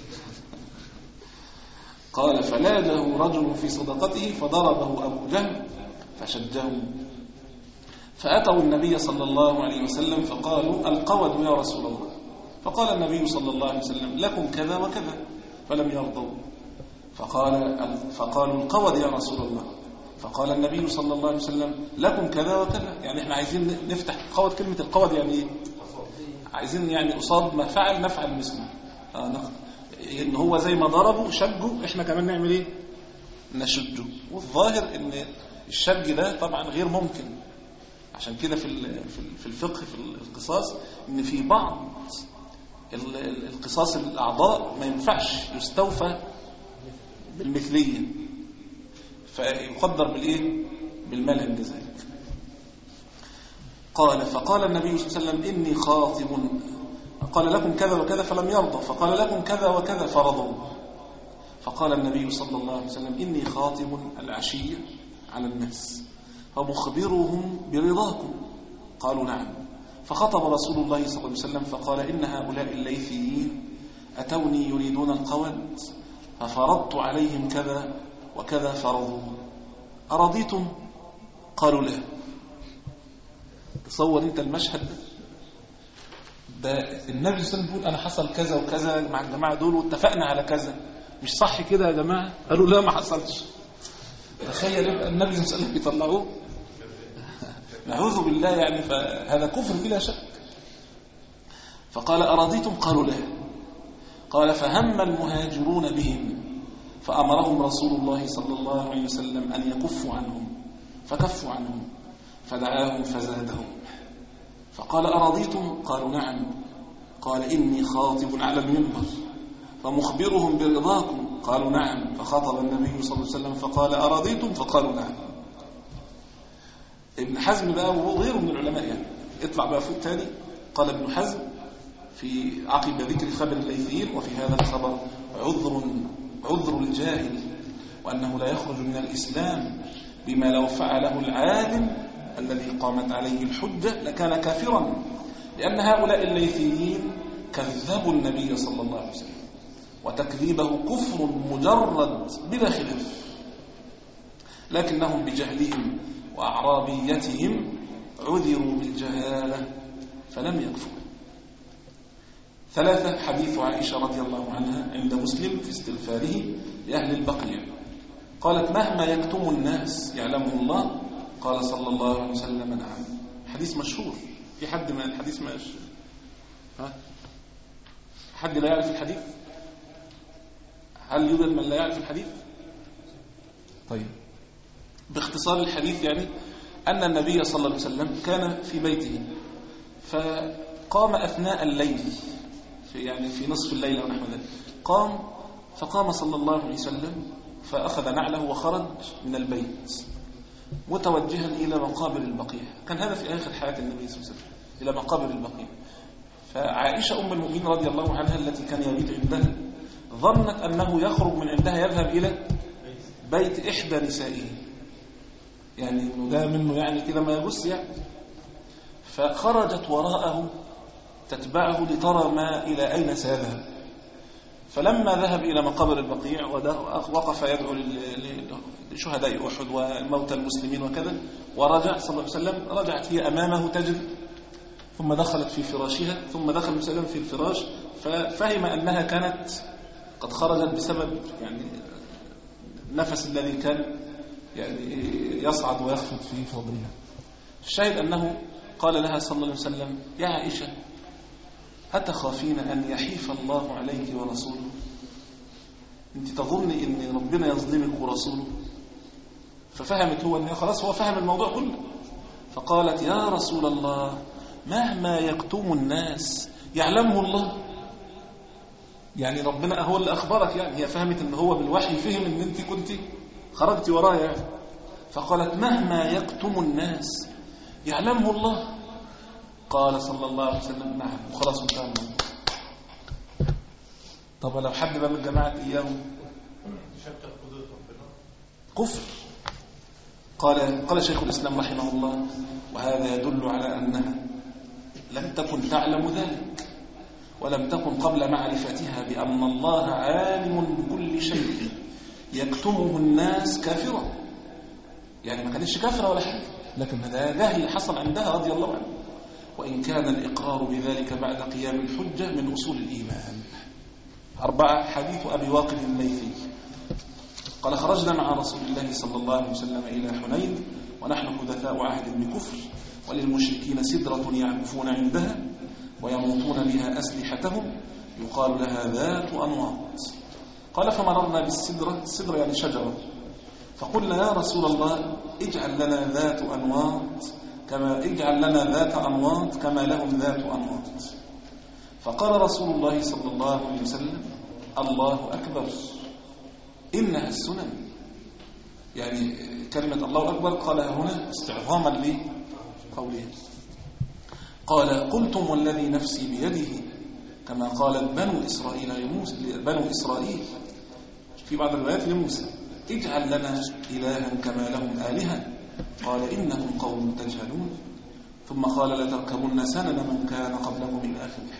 Speaker 3: قال فلاجه رجل في صدقته فضربه أبو جهل فشجه. فأتوا النبي صلى الله عليه وسلم فقالوا القود يا رسول الله. فقال النبي صلى الله عليه وسلم لكم كذا وكذا، فلم يرضوا. فقال فقالوا القود يا رسول الله. فقال النبي صلى الله عليه وسلم لكم كذا وكذا. يعني احنا عايزين نفتح القود. كلمة القود يعني ايه؟ عايزين يعني قصاد ما فعل نفعل مثله. آه ان هو زي ما ضربوا شجوا، احنا كمان نعمل ايه؟ نشجه. والظاهر ان الشج ده طبعا غير ممكن. عشان كده في في الفقه في القصاص ان في بعض القصاص الاعضاء ما ينفعش يستوفى بالمثليه، فيقدر بالايه؟ بالمال عند ذلك. قال فقال النبي صلى الله عليه وسلم اني خاطب. قال لكم كذا وكذا فلم يرضى. فقال لكم كذا وكذا فرضوا. فقال النبي صلى الله عليه وسلم إني خاطب العشية على الناس فمخبرهم برضاكم. قالوا نعم. فخطب رسول الله صلى الله عليه وسلم فقال إن هؤلاء الليثيين أتوني يريدون القود ففرضت عليهم كذا وكذا فرضوا. أرضيتم؟ قالوا لا. تصور انت المشهد ده, ده النبي صلى الله عليه وسلم بيقول أنا حصل كذا وكذا مع الجماعة دول واتفقنا على كذا، مش صح كده يا جماعة؟ قالوا لا ما حصلش. تخيل يبقى النبي صلى الله عليه وسلم بيطلعوه، نعوذ بالله يعني، فهذا كفر بلا شك. فقال أرضيتم؟ قالوا لا. قال فهم المهاجرون بهم فأمرهم رسول الله صلى الله عليه وسلم أن يكفوا عنهم فكفوا عنهم، فدعاهم فزادهم فقال أرضيتم؟ قالوا نعم. قال إني خاطب على المنبر فمخبرهم برضاكم، قالوا نعم. فخاطب النبي صلى الله عليه وسلم فقال أرضيتم؟ فقالوا نعم. ابن حزم بقى وغيره من العلماء يعني اطلع بقى فوق تاني. قال ابن حزم في عقب ذكر خبر الليثيين وفي هذا الخبر عذر عذر الجاهل، وأنه لا يخرج من الإسلام بما لو فعله العالم الذي قامت عليه الحجة لكان كافرا، لأن هؤلاء الليثيين كذبوا النبي صلى الله عليه وسلم، وتكذيبه كفر مجرد بلا خلاف، لكنهم بجهلهم وأعرابيتهم عذروا بالجهالة فلم يكفروا. ثلاثة، حديث عائشة رضي الله عنها عند مسلم في استغفاره لأهل البقيع، قالت مهما يكتم الناس يعلمه الله، قال صلى الله عليه وسلم نعم. حديث مشهور. في حد ما الحديث ماش ها حد لا يعرف الحديث؟ هل يوجد من لا يعرف الحديث؟ طيب باختصار الحديث يعني أن النبي صلى الله عليه وسلم كان في بيته فقام أثناء الليل في يعني في نصف الليل أو نحو ذلك، قام فقام صلى الله عليه وسلم فأخذ نعله وخرج من البيت متوجها إلى مقابر البقيع. كان هذا في آخر حياة النبي صلى الله عليه وسلم، إلى مقابر البقيع. فعائشة أم المؤمنين رضي الله عنها التي كان يبيت عندها ظنت أنه يخرج من عندها يذهب إلى بيت إحدى نسائه، يعني إنه ده منه يعني كده ما يبص يعني. فخرجت وراءه تتبعه لترى ما إلى أين سيذهب. فلما ذهب إلى مقابر البقيع وقف يدعو لشهداء أحد وموتى المسلمين وكذا، ورجع صلى الله عليه وسلم، رجعت هي أمامه تجري، ثم دخلت في فراشها، ثم دخل المسلم في الفراش، ففهم أنها كانت قد خرجت بسبب يعني النفس الذي كان يعني يصعد ويخفض في صدرها. الشاهد أنه قال لها صلى الله عليه وسلم يا عائشة أتخافين أن يحيف الله عليك ورسوله؟ أنت تظني أن ربنا يظلمك ورسوله؟ ففهمت هو أنه خلاص هو فهم الموضوع كله. فقالت يا رسول الله مهما يكتم الناس يعلمه الله، يعني ربنا هو اللي أخبرك، يعني هي فهمت أنه هو بالوحي فهم أن أنت كنت خرجت ورايا يعني. فقالت مهما يكتم الناس يعلمه الله، قال صلى الله عليه وسلم نعم، وخلاص انتهى الموضوع. طب لو حد بقى من جماعة إياهم كفر. قال قال شيخ الإسلام رحمه الله وهذا يدل على أنها لم تكن تعلم ذلك، ولم تكن قبل معرفتها بأن الله عالم بكل شيء يكتمه الناس كافرة، يعني ما كانتش كافرة ولا حاجة، لكن هذا جهل حصل عندها رضي الله عنها، وإن كان الإقرار بذلك بعد قيام الحجة من أصول الإيمان. أربعة، حديث أبي واقد الليثي قال خرجنا مع رسول الله صلى الله عليه وسلم إلى حنين ونحن حدثاء عهد بكفر، وللمشركين سدرة يعكفون عندها ويموطون بها أسلحتهم يقال لها ذات أنواط. قال فمررنا بالسدرة، السدرة يعني شجرة، فقلنا يا رسول الله اجعل لنا ذات أنواط كما اجعل لنا ذات أنواط كما لهم ذات أنواط. فقال رسول الله صلى الله عليه وسلم الله أكبر إنها السنن، يعني كلمة الله أكبر قالها هنا استعظاما لقوله. قال قلتم والذي نفسي بيده كما قالت بنو إسرائيل لموسى، بنو إسرائيل في بعض الروايات لموسى اجعل لنا إلها كما لهم آلهة، قال إنكم قوم تجهلون، ثم قال لتركبن سنن من كان قبلكم إلى آخره.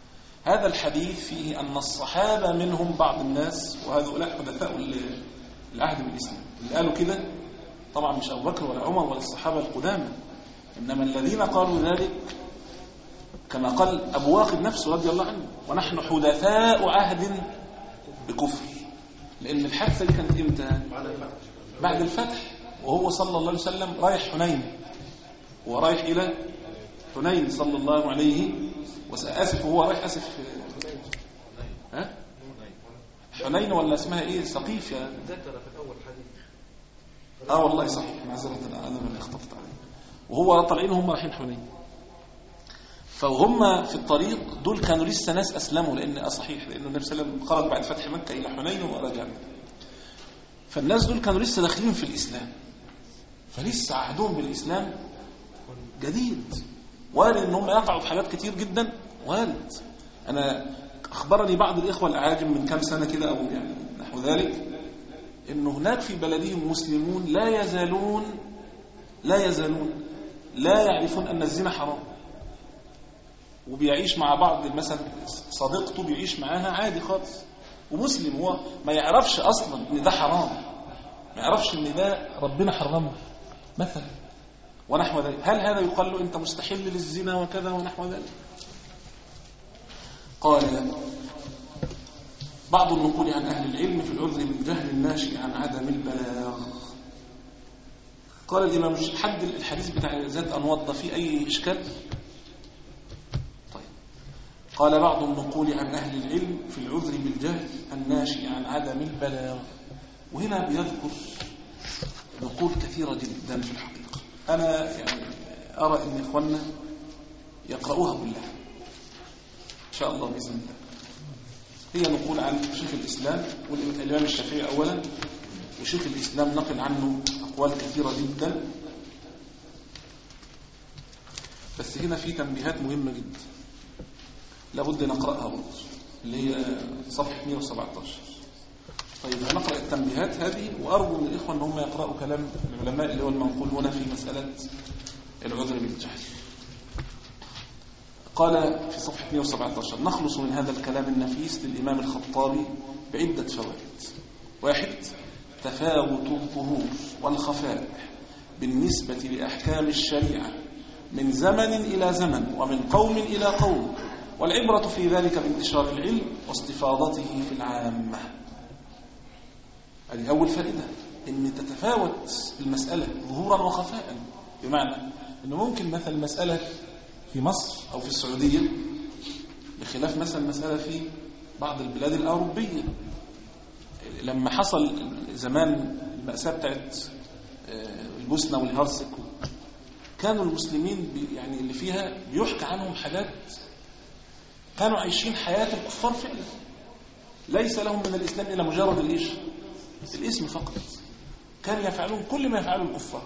Speaker 3: هذا الحديث فيه أن الصحابة منهم بعض الناس، وهؤلاء حدثاء العهد بالإسلام. اللي قالوا كده طبعا مش أبو بكر ولا عمر ولا الصحابة القدامى، إنما الذين قالوا ذلك كما قال أبو واقد نفسه رضي الله عنه: ونحن حدثاء عهد بكفر. لأن الحادثة دي كانت إمتى؟ بعد الفتح، وهو صلى الله عليه وسلم رايح حنين، ورايح إلى حنين صلى الله عليه وسلم. آسف هو رايح آسف ها؟ حنين ولا اسمها إيه؟ سقيف يا ذكر في أول حديث. آه والله صحيح، معذرة أنا من اختلطت عليه. وهو طالعين هم رايحين حنين، فهم في الطريق دول كانوا لسه ناس أسلموا، لأن صحيح لأن النبي صلى الله عليه وسلم خرج بعد فتح مكة إلى حنين ورجع. فالناس دول كانوا لسه داخلين في الإسلام، فلسه عهدهم بالإسلام جديد، وارد ان هم يقعوا في حاجات كتير جدا، وارد. أنا أخبرني بعض الإخوة الأعاجم من كام سنة كده أو يعني نحو ذلك، إنه هناك في بلدهم مسلمون لا يزالون لا يزالون لا يعرفون أن الزنا حرام، وبيعيش مع بعض مثلا صديقته بيعيش معاها عادي خالص، ومسلم هو ما يعرفش أصلا إن ده حرام، ما يعرفش إن ده ربنا حرمه مثلا ونحو ذلك. هل هذا يقال له أنت مستحل للزنا وكذا ونحو ذلك؟ قال بعض النقول عن أهل العلم في العذر بالجهل الناشئ عن عدم البلاغ. قال الإمام حد الحديث بتاع ذات أنوض فيه أي إشكال؟ طيب. قال بعض النقول عن أهل العلم في العذر بالجهل الناشئ عن عدم البلاغ. وهنا بيذكر نقول كثيرة جدا في الحقيقة، أنا يعني أرى أن إخواننا يقرؤوها كلها إن شاء الله بإذن الله. هي نقول عن شيخ الإسلام والإمام الشافعي أولا، وشيخ الإسلام نقل عنه أقوال كثيرة جدا، بس هنا في تنبيهات مهمة جدا لابد نقرأها برضه، اللي هي صفحة مئة وسبعة عشر. طيب هنقرأ التنبيهات هذه، وأرجو من الإخوة أن هم يقرأوا كلام العلماء اللي هو المنقول هنا في مسألة العذر بالجهل. قال في صفحة مئة وسبعة عشر: نخلص من هذا الكلام النفيس للإمام الخطابي بعدة فوائد. واحد: تفاوت الظهور والخفاء بالنسبة لأحكام الشريعة من زمن إلى زمن ومن قوم إلى قوم، والعبرة في ذلك بانتشار العلم واستفاضته في العامة. هذه أول فائدة، إن تتفاوت المسألة ظهورا وخفاء، بمعنى إنه ممكن مثلا مسألة في مصر أو في السعودية بخلاف مثلا مسألة في بعض البلاد الأوروبية. لما حصل زمان المأساة بتاعت البوسنة والهرسك، كانوا المسلمين يعني اللي فيها بيحكى عنهم حاجات كانوا عايشين حياة الكفار فعلا، ليس لهم من الإسلام إلا مجرد الإيش الاسم فقط، كانوا يفعلون كل ما يفعله الكفار،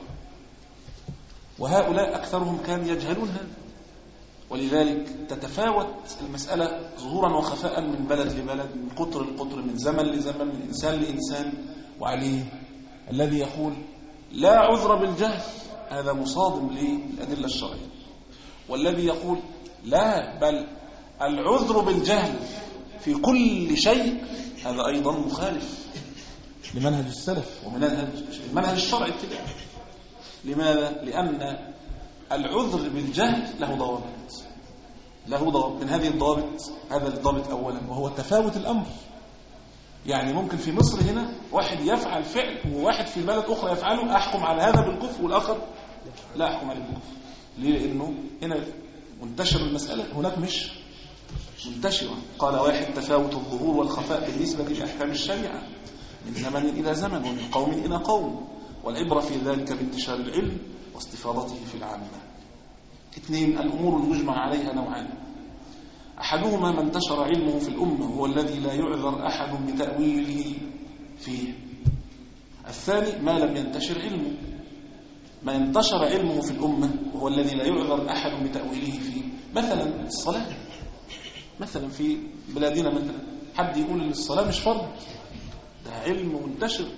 Speaker 3: وهؤلاء أكثرهم كانوا يجهلون هذا. ولذلك تتفاوت المسألة ظهورا وخفاء من بلد لبلد، من قطر لقطر، من زمن لزمن، من إنسان لإنسان. وعليه الذي يقول لا عذر بالجهل هذا مصادم للأدلة الشرعية، والذي يقول لا بل العذر بالجهل في كل شيء هذا أيضا مخالف لمنهج السلف ومنهج المنهج الشرعي اتباعه. لماذا؟ لأن العذر بالجهل له ضوابط، له ضوابط. من هذه الضوابط هذا الضابط أولا وهو تفاوت الأمر. يعني ممكن في مصر هنا واحد يفعل فعل وواحد في بلد أخرى يفعله، أحكم على هذا بالكفر والآخر لا أحكم عليه بالكفر. ليه؟ لأنه هنا منتشر المسألة، هناك مش منتشرة. قال واحد: تفاوت الظهور والخفاء بالنسبة لأحكام الشريعة من زمن إلى زمن ومن قوم إلى قوم، والعبرة في ذلك بانتشار العلم واستفاضته في العامة. اثنين: الأمور المجمع عليها نوعان: أحدهما ما انتشر علمه في الأمة هو الذي لا يعذر أحد بتأويله فيه. الثاني ما لم ينتشر علمه، ما انتشر علمه في الأمة وهو الذي لا يعذر أحد بتأويله فيه. مثلا الصلاة، مثلا في بلادنا مثلا حد يقول ان الصلاة مش فرض، ده علم منتشر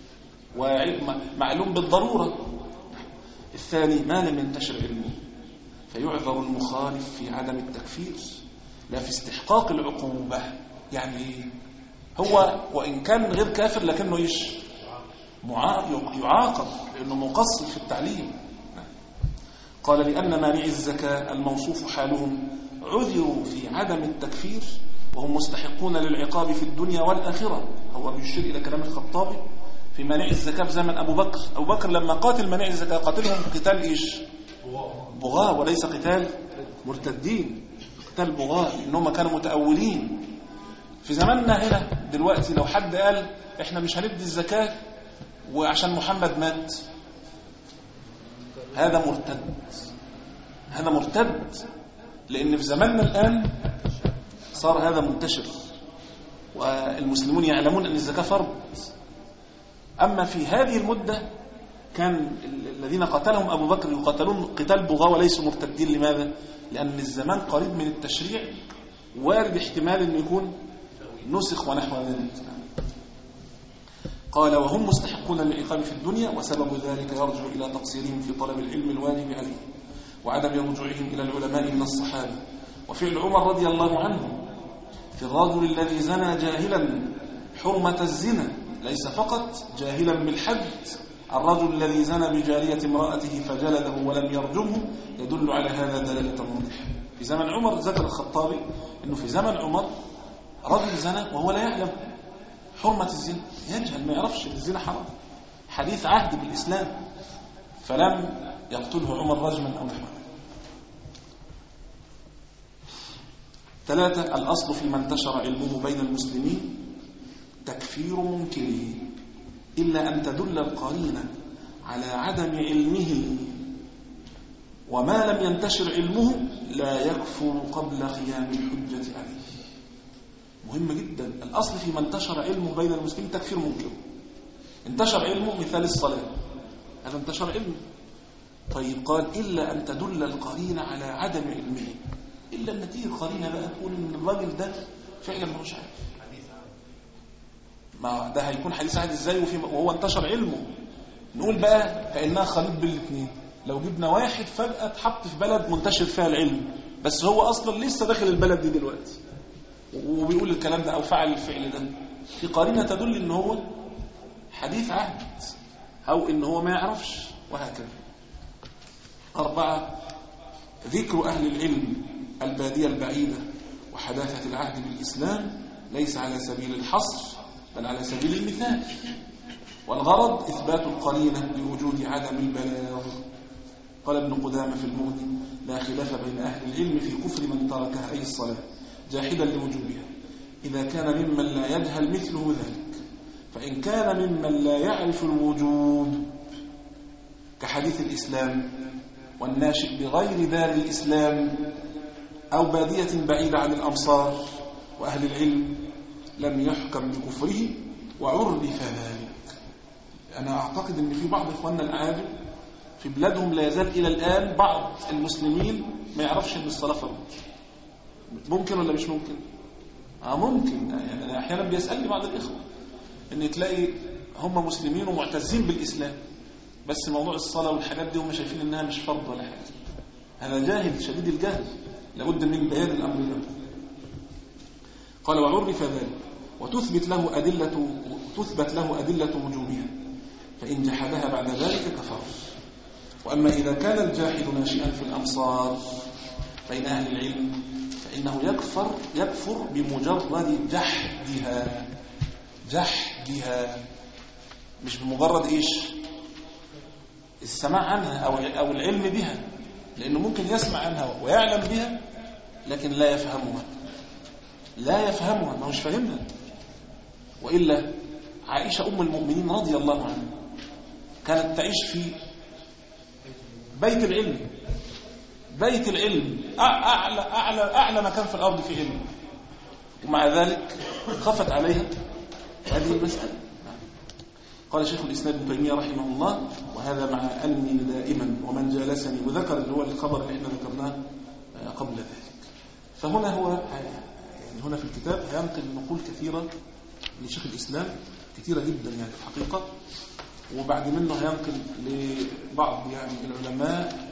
Speaker 3: ومعلوم بالضرورة. الثاني ما لم ينتشر علمه فيعذر المخالف في عدم التكفير لا في استحقاق العقوبة. يعني هو وإن كان غير كافر لكنه إيش يعاقب لأنه مقصر في التعليم. قال لأن مانع الزكاة الموصوف حالهم عذروا في عدم التكفير وهم مستحقون للعقاب في الدنيا والآخرة. هو بيشير إلى كلام الخطابي في مانع الزكاة في زمن أبو بكر. أبو بكر لما قاتل مانع الزكاة قاتلهم قتال إيش؟ بغاة، وليس قتال مرتدين، قتال بغاة، إنهم كانوا متأولين. في زماننا هنا دلوقتي لو حد قال إحنا مش هندي الزكاة وعشان محمد مات، هذا مرتد، هذا مرتد، لأن في زماننا الآن صار هذا منتشر والمسلمون يعلمون أن الزكاة فرض. أما في هذه المدة كان الذين قتلهم أبو بكر يقاتلون قتال بغاة وليسوا مرتدين. لماذا؟ لأن الزمان قريب من التشريع، وارد احتمال أن يكون نسخ ونحو ذلك. قال وهم مستحقون للعقاب في الدنيا، وسبب ذلك يرجع إلى تقصيرهم في طلب العلم الواجب عليه وعدم رجوعهم إلى العلماء من الصحابة، وفعل عمر رضي الله عنه في الرجل الذي زنى جاهلا حرمة الزنا، ليس فقط جاهلا بالحد، الرجل الذي زنى بجارية امرأته فجلده ولم يرجمه يدل على هذا دلالة واضحة. في زمن عمر ذكر الخطابي أنه في زمن عمر رجل زنى وهو لا يعلم حرمة الزنا، يجهل، ما يعرفش الزنا حرام، حديث عهد بالإسلام، فلم يقتله عمر رجما أو نحوه. ثلاثة، الأصل في من انتشر علمه بين المسلمين تكفير منكره إلا أن تدل القرينة على عدم علمه، وما لم ينتشر علمه لا يكفر قبل قيام الحجة عليه. مهم جدا، الأصل في من انتشر علمه بين المسلمين تكفير منكره. انتشر علمه مثال الصلاة، هذا انتشر علمه. طيب قال إلا أن تدل القرينة على عدم علمه، إلا أن تيجي القرينة بقى تقول إن الراجل ده فعلا ما هوش عارف، ما ده هيكون حديث عهد ازاي وهو انتشر علمه؟ نقول بقى كأنها خليط بالاثنين. لو جبنا واحد فجأة اتحط في بلد منتشر فيها العلم، بس هو أصلا لسه داخل البلد دي دلوقتي وبيقول الكلام ده أو فعل الفعل ده، في قرينة تدل إن هو حديث عهد أو إن هو ما يعرفش، وهكذا. أربعة، ذكر أهل العلم البادية البعيدة وحداثة العهد بالإسلام ليس على سبيل الحصر بل على سبيل المثال، والغرض إثبات القرينة لوجود عدم البلاغ. قال ابن قدامة في المغني لا خلاف بين أهل العلم في كفر من تركها أي الصلاة جاحدا لوجوبها إذا كان ممن لا يجهل مثله ذلك، فإن كان ممن لا يعرف الوجوب كحديث الإسلام والناشئ بغير دار الإسلام أو بادية بعيدة عن الأمصار وأهل العلم لم يحكم بكفره وعرف ذلك. أنا أعتقد أن في بعض إخواننا العادل في بلادهم لا يزال إلى الآن بعض المسلمين ما يعرفش أن الصلاة فرض. ممكن ولا مش ممكن؟ آه ممكن. يعني أنا أحيانا بيسألني بعض الإخوة أن تلاقي هم مسلمين ومعتزين بالإسلام، بس موضوع الصلاة والحاجات دي هم شايفين أنها مش فرض ولا حاجة. هذا جاهل شديد الجهل، لابد من بيان الأمر له. قال وعرف ذلك وتثبت له أدلة تثبت له أدلة وجوبها، فإن جحدها بعد ذلك كفر. وأما إذا كان الجاحد ناشئا في الأمصار بين أهل العلم فإنه يكفر يكفر بمجرد جحدها جحدها مش بمجرد إيش السماع عنها أو أو العلم بها، لأنه ممكن يسمع عنها ويعلم بها لكن لا يفهمها لا يفهمها ما هوش فاهمها. وإلا عائشة أم المؤمنين رضي الله عنها كانت تعيش في بيت العلم بيت العلم أعلى, أعلى, أعلى مكان في الأرض في علم، ومع ذلك خفت عليها هذه المسألة. قال شيخ الإسلام ابن تيمية رحمه الله وهذا مع أني دائما ومن جالسني، وذكر اللي هو الخبر اللي احنا ذكرناه قبل ذلك. فهنا هو يعني هنا في الكتاب هينقل نقول كثيرة لشيخ الإسلام كثيرة جدا يعني في الحقيقة، وبعد منه هينقل لبعض يعني العلماء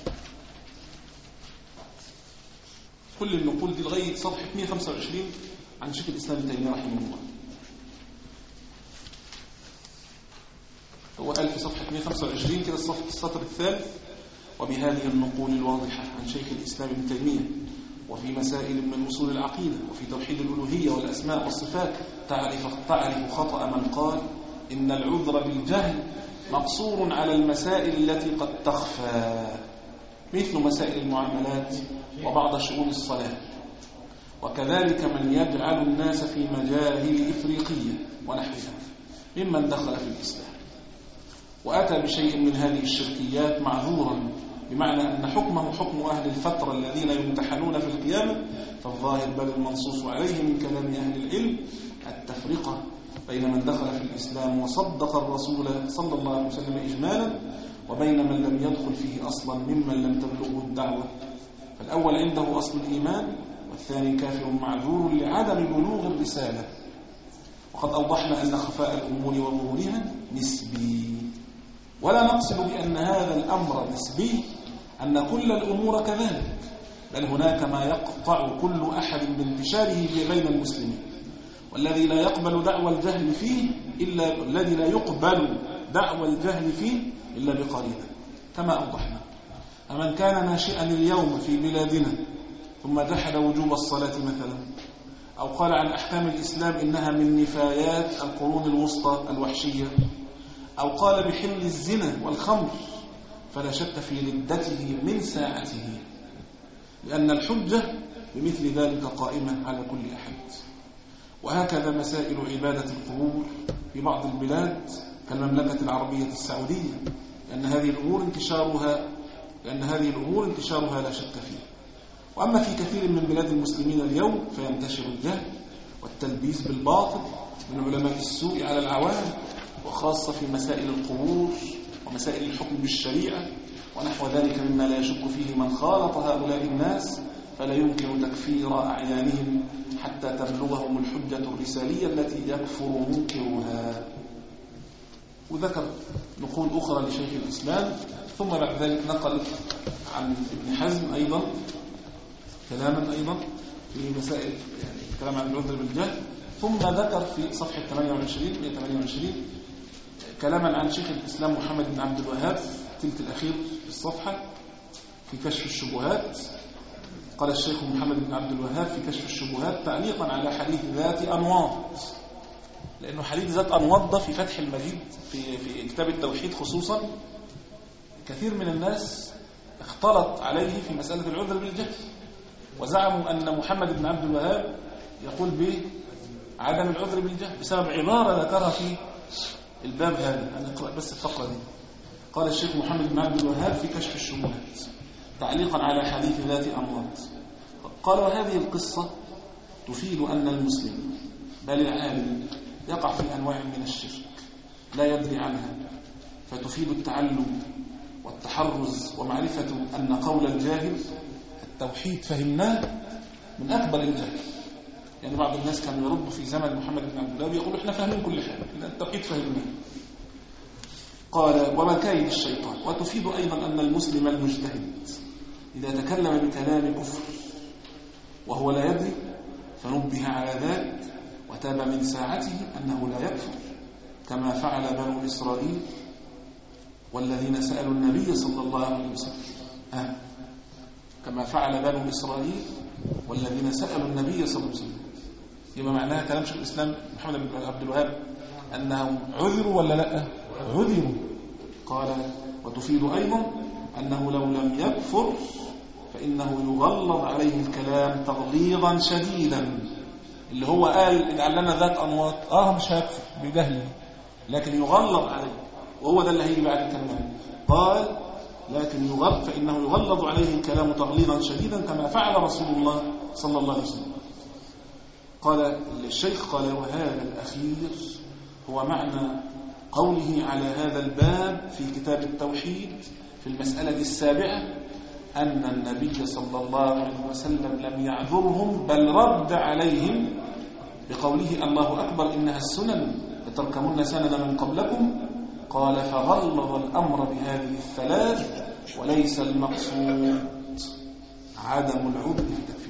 Speaker 3: كل النقول دي لغاية صفحة مئة وخمسة وعشرين عن شيخ الإسلام ابن تيمية رحمه الله. هو قال في صفحة مئة وخمسة وعشرين كده الصف السطر الثالث: وبهذه النقول الواضحة عن شيخ الإسلام ابن تيمية وفي مسائل من أصول العقيدة وفي توحيد الألوهية والأسماء والصفات تعرف, تعرف خطأ من قال إن العذر بالجهل مقصور على المسائل التي قد تخفى، مثل مسائل المعاملات وبعض شؤون الصلاة، وكذلك من يجعل الناس في مجاهل إفريقية ونحوها ممن دخل في الإسلام، وأتى بشيء من هذه الشركيات معذورا، بمعنى أن حكمه حكم أهل الفترة الذين يمتحنون في القيامة، فالظاهر بل المنصوص عليه من كلام أهل العلم التفرقة بين من دخل في الإسلام وصدق الرسول صلى الله عليه وسلم إجمالا، وبين من لم يدخل فيه أصلا ممن لم تبلغه الدعوة، فالأول عنده أصل الإيمان والثاني كافر معذور لعدم بلوغ الرسالة. وقد أوضحنا أن خفاء الأمور وظهورها نسبي، ولا نقصد بأن هذا الأمر نسبي أن كل الأمور كذلك، بل هناك ما يقطع كل أحد بانتشاره بين المسلمين، والذي لا يقبل دعوى الجهل فيه إلا الذي لا يقبل دعوى الجهل فيه إلا بقرينة، كما أوضحنا. فمن كان ناشئا اليوم في بلادنا ثم جحد وجوب الصلاة مثلا، أو قال عن أحكام الإسلام إنها من نفايات القرون الوسطى الوحشية، أو قال بحل الزنا والخمر، فلا شك في ردته من ساعته، لأن الحجة بمثل ذلك قائمة على كل أحد. وهكذا مسائل عبادة القبور في بعض البلاد كالمملكة العربية السعودية، لأن هذه الأمور انتشارها لأن هذه الأمور انتشارها لا شك فيه. وأما في كثير من بلاد المسلمين اليوم فينتشر الجهل والتلبيس بالباطل من علماء السوء على العوام، وخاصة في مسائل القبور ومسائل الحكم بالشريعة ونحو ذلك مما لا يشك فيه من خالط هؤلاء الناس، فلا يمكن تكفير أعيانهم حتى تبلغهم الحجة الرسالية التي يكفر منكرها. وذكر نقول أخرى لشيخ الإسلام، ثم بعد ذلك نقل عن ابن حزم أيضا كلاما أيضا في مسائل يعني كلام عن العذر بالجهل، ثم ذكر في صفحة ثمانية وعشرين مئة وثمانية وعشرين كلاما عن شيخ الإسلام محمد بن عبد الوهاب في الثلث الأخير في الصفحة في كشف الشبهات. قال الشيخ محمد بن عبد الوهاب في كشف الشبهات تعليقا على حديث ذات أنواط، لأنه حديث ذات أنواط في فتح المجيد في, في كتاب التوحيد خصوصا كثير من الناس اختلط عليه في مسألة العذر بالجهل، وزعموا أن محمد بن عبد الوهاب يقول بعدم العذر بالجهل بسبب عبارة ذكرها في الباب هذا. أنا أقرأ بس الفقرة دي. قال الشيخ محمد بن عبد الوهاب في كشف الشبهات تعليقا على حديث ذات أنواط، قال: وهذه القصة تفيد أن المسلم بل العالم يقع في أنواع من الشرك لا يدري عنها، فتفيد التعلم والتحرز ومعرفة أن قول الجاهل التوحيد فهمناه من أكبر الجهل. يعني بعض الناس كانوا يرد في زمن محمد بن عبد الوهاب يقولوا إحنا فاهمين كل حاجة، التوحيد فهمناه. قال: ومكايد الشيطان. وتفيد أيضا أن المسلم المجتهد إذا تكلم بكلام كفر وهو لا يدري فنبه على ذلك وتاب من ساعته أنه لا يكفر، كما فعل بنو إسرائيل والذين سألوا النبي صلى الله عليه وسلم آه. كما فعل بنو إسرائيل والذين سألوا النبي صلى الله عليه وسلم. يبقى معناها كلام شيخ الإسلام محمد بن عبد الوهاب أنهم عذروا ولا لا؟ عذروا. قال: وتفيد أيضا أنه لو لم يكفر فإنه يغلظ عليه الكلام تغليظا شديدا، اللي هو قال اجعل لنا ذات أنواط، آه مش هيكفر بجهله، لكن يغلظ عليه، وهو ده اللي هيجي بعد كلمة. قال: لكن يغلظ فإنه يغلظ عليه الكلام تغليظا شديدا كما فعل رسول الله صلى الله عليه وسلم. قال الشيخ: قال: وهذا الأخير هو معنى قوله على هذا الباب في كتاب التوحيد في المسألة السابعة أن النبي صلى الله عليه وسلم لم يعذرهم بل رد عليهم بقوله: الله أكبر إنها السنن لتركبن سنن من قبلكم. قال: فغلظ الأمر بهذه الثلاث وليس المقصود عدم العذر في التكفير.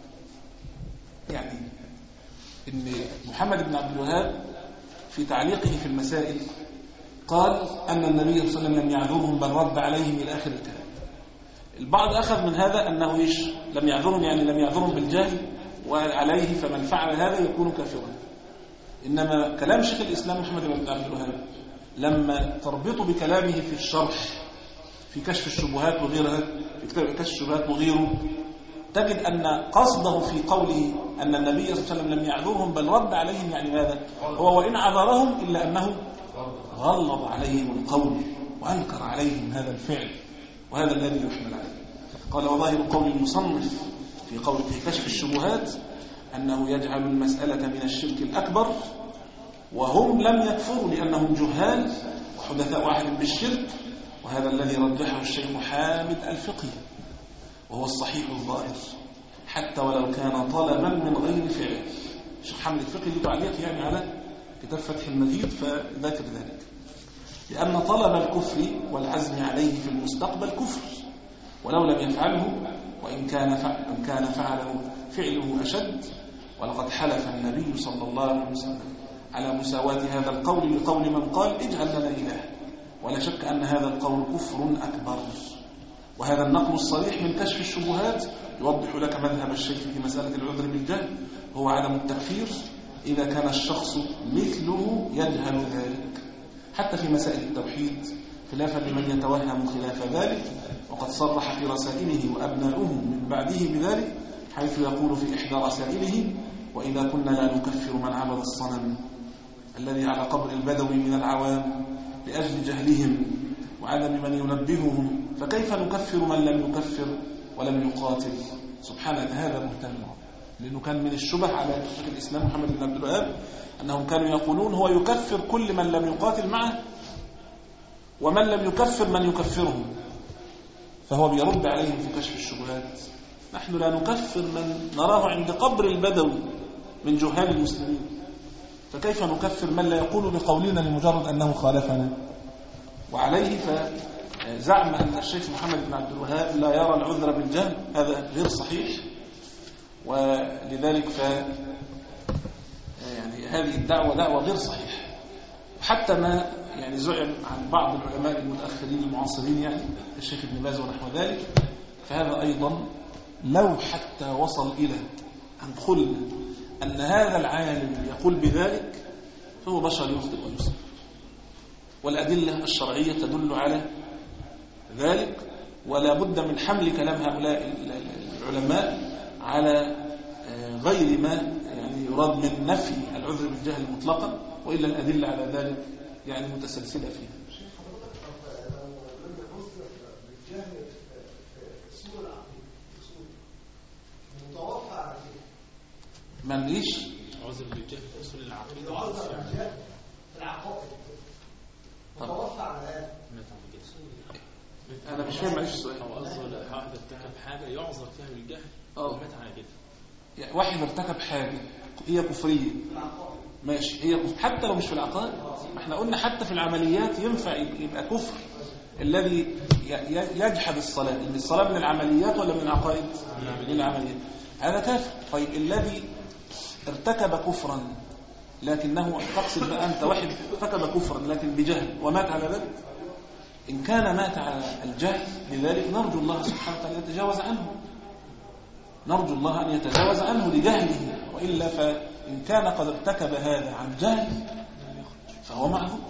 Speaker 3: يعني إن محمد بن عبد الوهاب في تعليقه في المسائل قال أن النبي صلى الله عليه وسلم لم يعذرهم بل رد عليهم إلى آخر الكلام. البعض أخذ من هذا أنه إيش؟ لم يعذرهم يعني لم يعذرهم بالجهل وعليه فمن فعل هذا يكون كافرا. إنما كلام شيخ الإسلام محمد بن عبد الوهاب لما تربط بكلامه في الشرح في كشف الشبهات وغيرها في كتاب كشف الشبهات وغيره تجد أن قصده في قوله أن النبي صلى الله عليه وسلم لم يعذرهم بل رد عليهم يعني ماذا؟ هو وإن عذرهم إلا أنه غلظ عليهم القول وأنكر عليهم هذا الفعل وهذا الذي يحمل عليه. قال وظاهر قول المصنف في قول في كشف الشبهات أنه يجعل المسألة من الشرك الأكبر وهم لم يكفروا لأنهم جهال وحدثاء واحد بالشرك، وهذا الذي رجحه الشيخ حامد الفقي وهو الصحيح الظاهر حتى ولو كان طلبا من غير فعل. الشيخ حامد الفقي له تعليق يعني على كتاب فتح المجيد فذكر ذلك، لأن طلب الكفر والعزم عليه في المستقبل كفر ولو لم يفعله وإن كان فعل كان فعله فعله أشد. ولقد حلف النبي صلى الله عليه وسلم على مساواة هذا القول بقول من قال اجعل لنا إله، ولا شك أن هذا القول كفر أكبر. وهذا النقل الصريح من كشف الشبهات يوضح لك مذهب الشيخ في مسألة العذر بالجهل هو عدم التكفير إذا كان الشخص مثله يجهل ذلك، حتى في مسائل التوحيد خلافا لمن يتوهم خلاف ذلك. وقد صرح في رسائله وأبناؤه من بعده بذلك حيث يقول في إحدى رسائله وإذا كنا لا نكفر من عبد الصنم الذي على قبر البدوي من العوام لأجل جهلهم وعدم من ينبههم فكيف نكفر من لم يكفر ولم يقاتل؟ سبحانه هذا مهتم، لأنه كان من الشبه على شيخ الإسلام محمد بن عبد الوهاب أنهم كانوا يقولون هو يكفر كل من لم يقاتل معه ومن لم يكفر من يكفرهم، فهو بيرد عليهم في كشف الشبهات نحن لا نكفر من نراه عند قبر البدوي من جهال المسلمين، فكيف نكفر من لا يقول بقولنا لمجرد أنه خالفنا؟ وعليه فزعم أن الشيخ محمد بن عبد الوهاب لا يرى العذر بالجهل، هذا غير صحيح. ولذلك ف يعني هذه الدعوة دعوة غير صحيحة. حتى ما يعني زعم عن بعض العلماء المتأخرين المعاصرين يعني الشيخ ابن باز ونحو ذلك، فهذا أيضا لو حتى وصل إلى أن قلنا أن هذا العالم يقول بذلك فهو بشر يخطئ ويصيب، والأدلة الشرعية تدل على ذلك، ولا بد من حمل كلام هؤلاء العلماء على غير ما يعني يراد من نفي العذر بالجهل مطلقا، وإلا الأدلة على ذلك يعني متسلسلة فيها. من ليش
Speaker 4: عذر بالجهل في اصول العقيده
Speaker 5: عذر بالجهل في العقائد متوفى على هذا.
Speaker 3: انا مش فاهم معلش السؤال.
Speaker 4: هو قصده واحد ارتكب حاجه يعذر فيها بالجهل ومات على كده،
Speaker 3: يعني واحد ارتكب حاجه هي كفريه ماشي، هي حتى لو مش في العقائد، ما احنا قلنا حتى في العمليات ينفع يبقى كفر. الذي يجحد الصلاه، ان الصلاه من العمليات ولا من العقائد؟ من العمليات، هذا كافر. طيب الذي ارتكب كفرا لكنه تقصد بقى أنت واحد ارتكب كفرا لكن بجهل ومات على ذلك، إن كان مات على الجهل لذلك نرجو الله سبحانه وتعالى يتجاوز عنه، نرجو الله أن يتجاوز عنه لجهله، وإلا فإن كان قد ارتكب هذا عن جهل فهو معذور.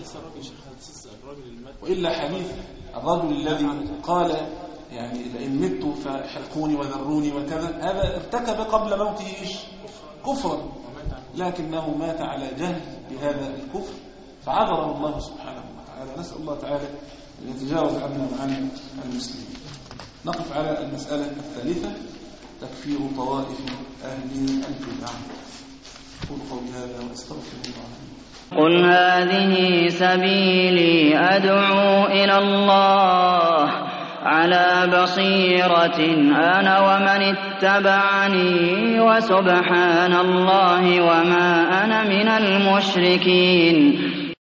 Speaker 3: وإلا حديث الرجل الذي قال يعني لئن مت فحرقوني وذروني وكذا، هذا ارتكب قبل موته إيش؟ كفرا، لكنه مات على جهل بهذا الكفر فعذره الله سبحانه وتعالى. نسأل الله تعالى أن يتجاوز عنا وعن المسلمين. نقف على المسألة الثالثة تكفير طوائف أهل البدع. أقول قولي هذا وأستغفر الله.
Speaker 6: قل هذه سبيلي أدعو إلى الله على بصيرة أنا ومن اتبعني وسبحان الله وما أنا من المشركين.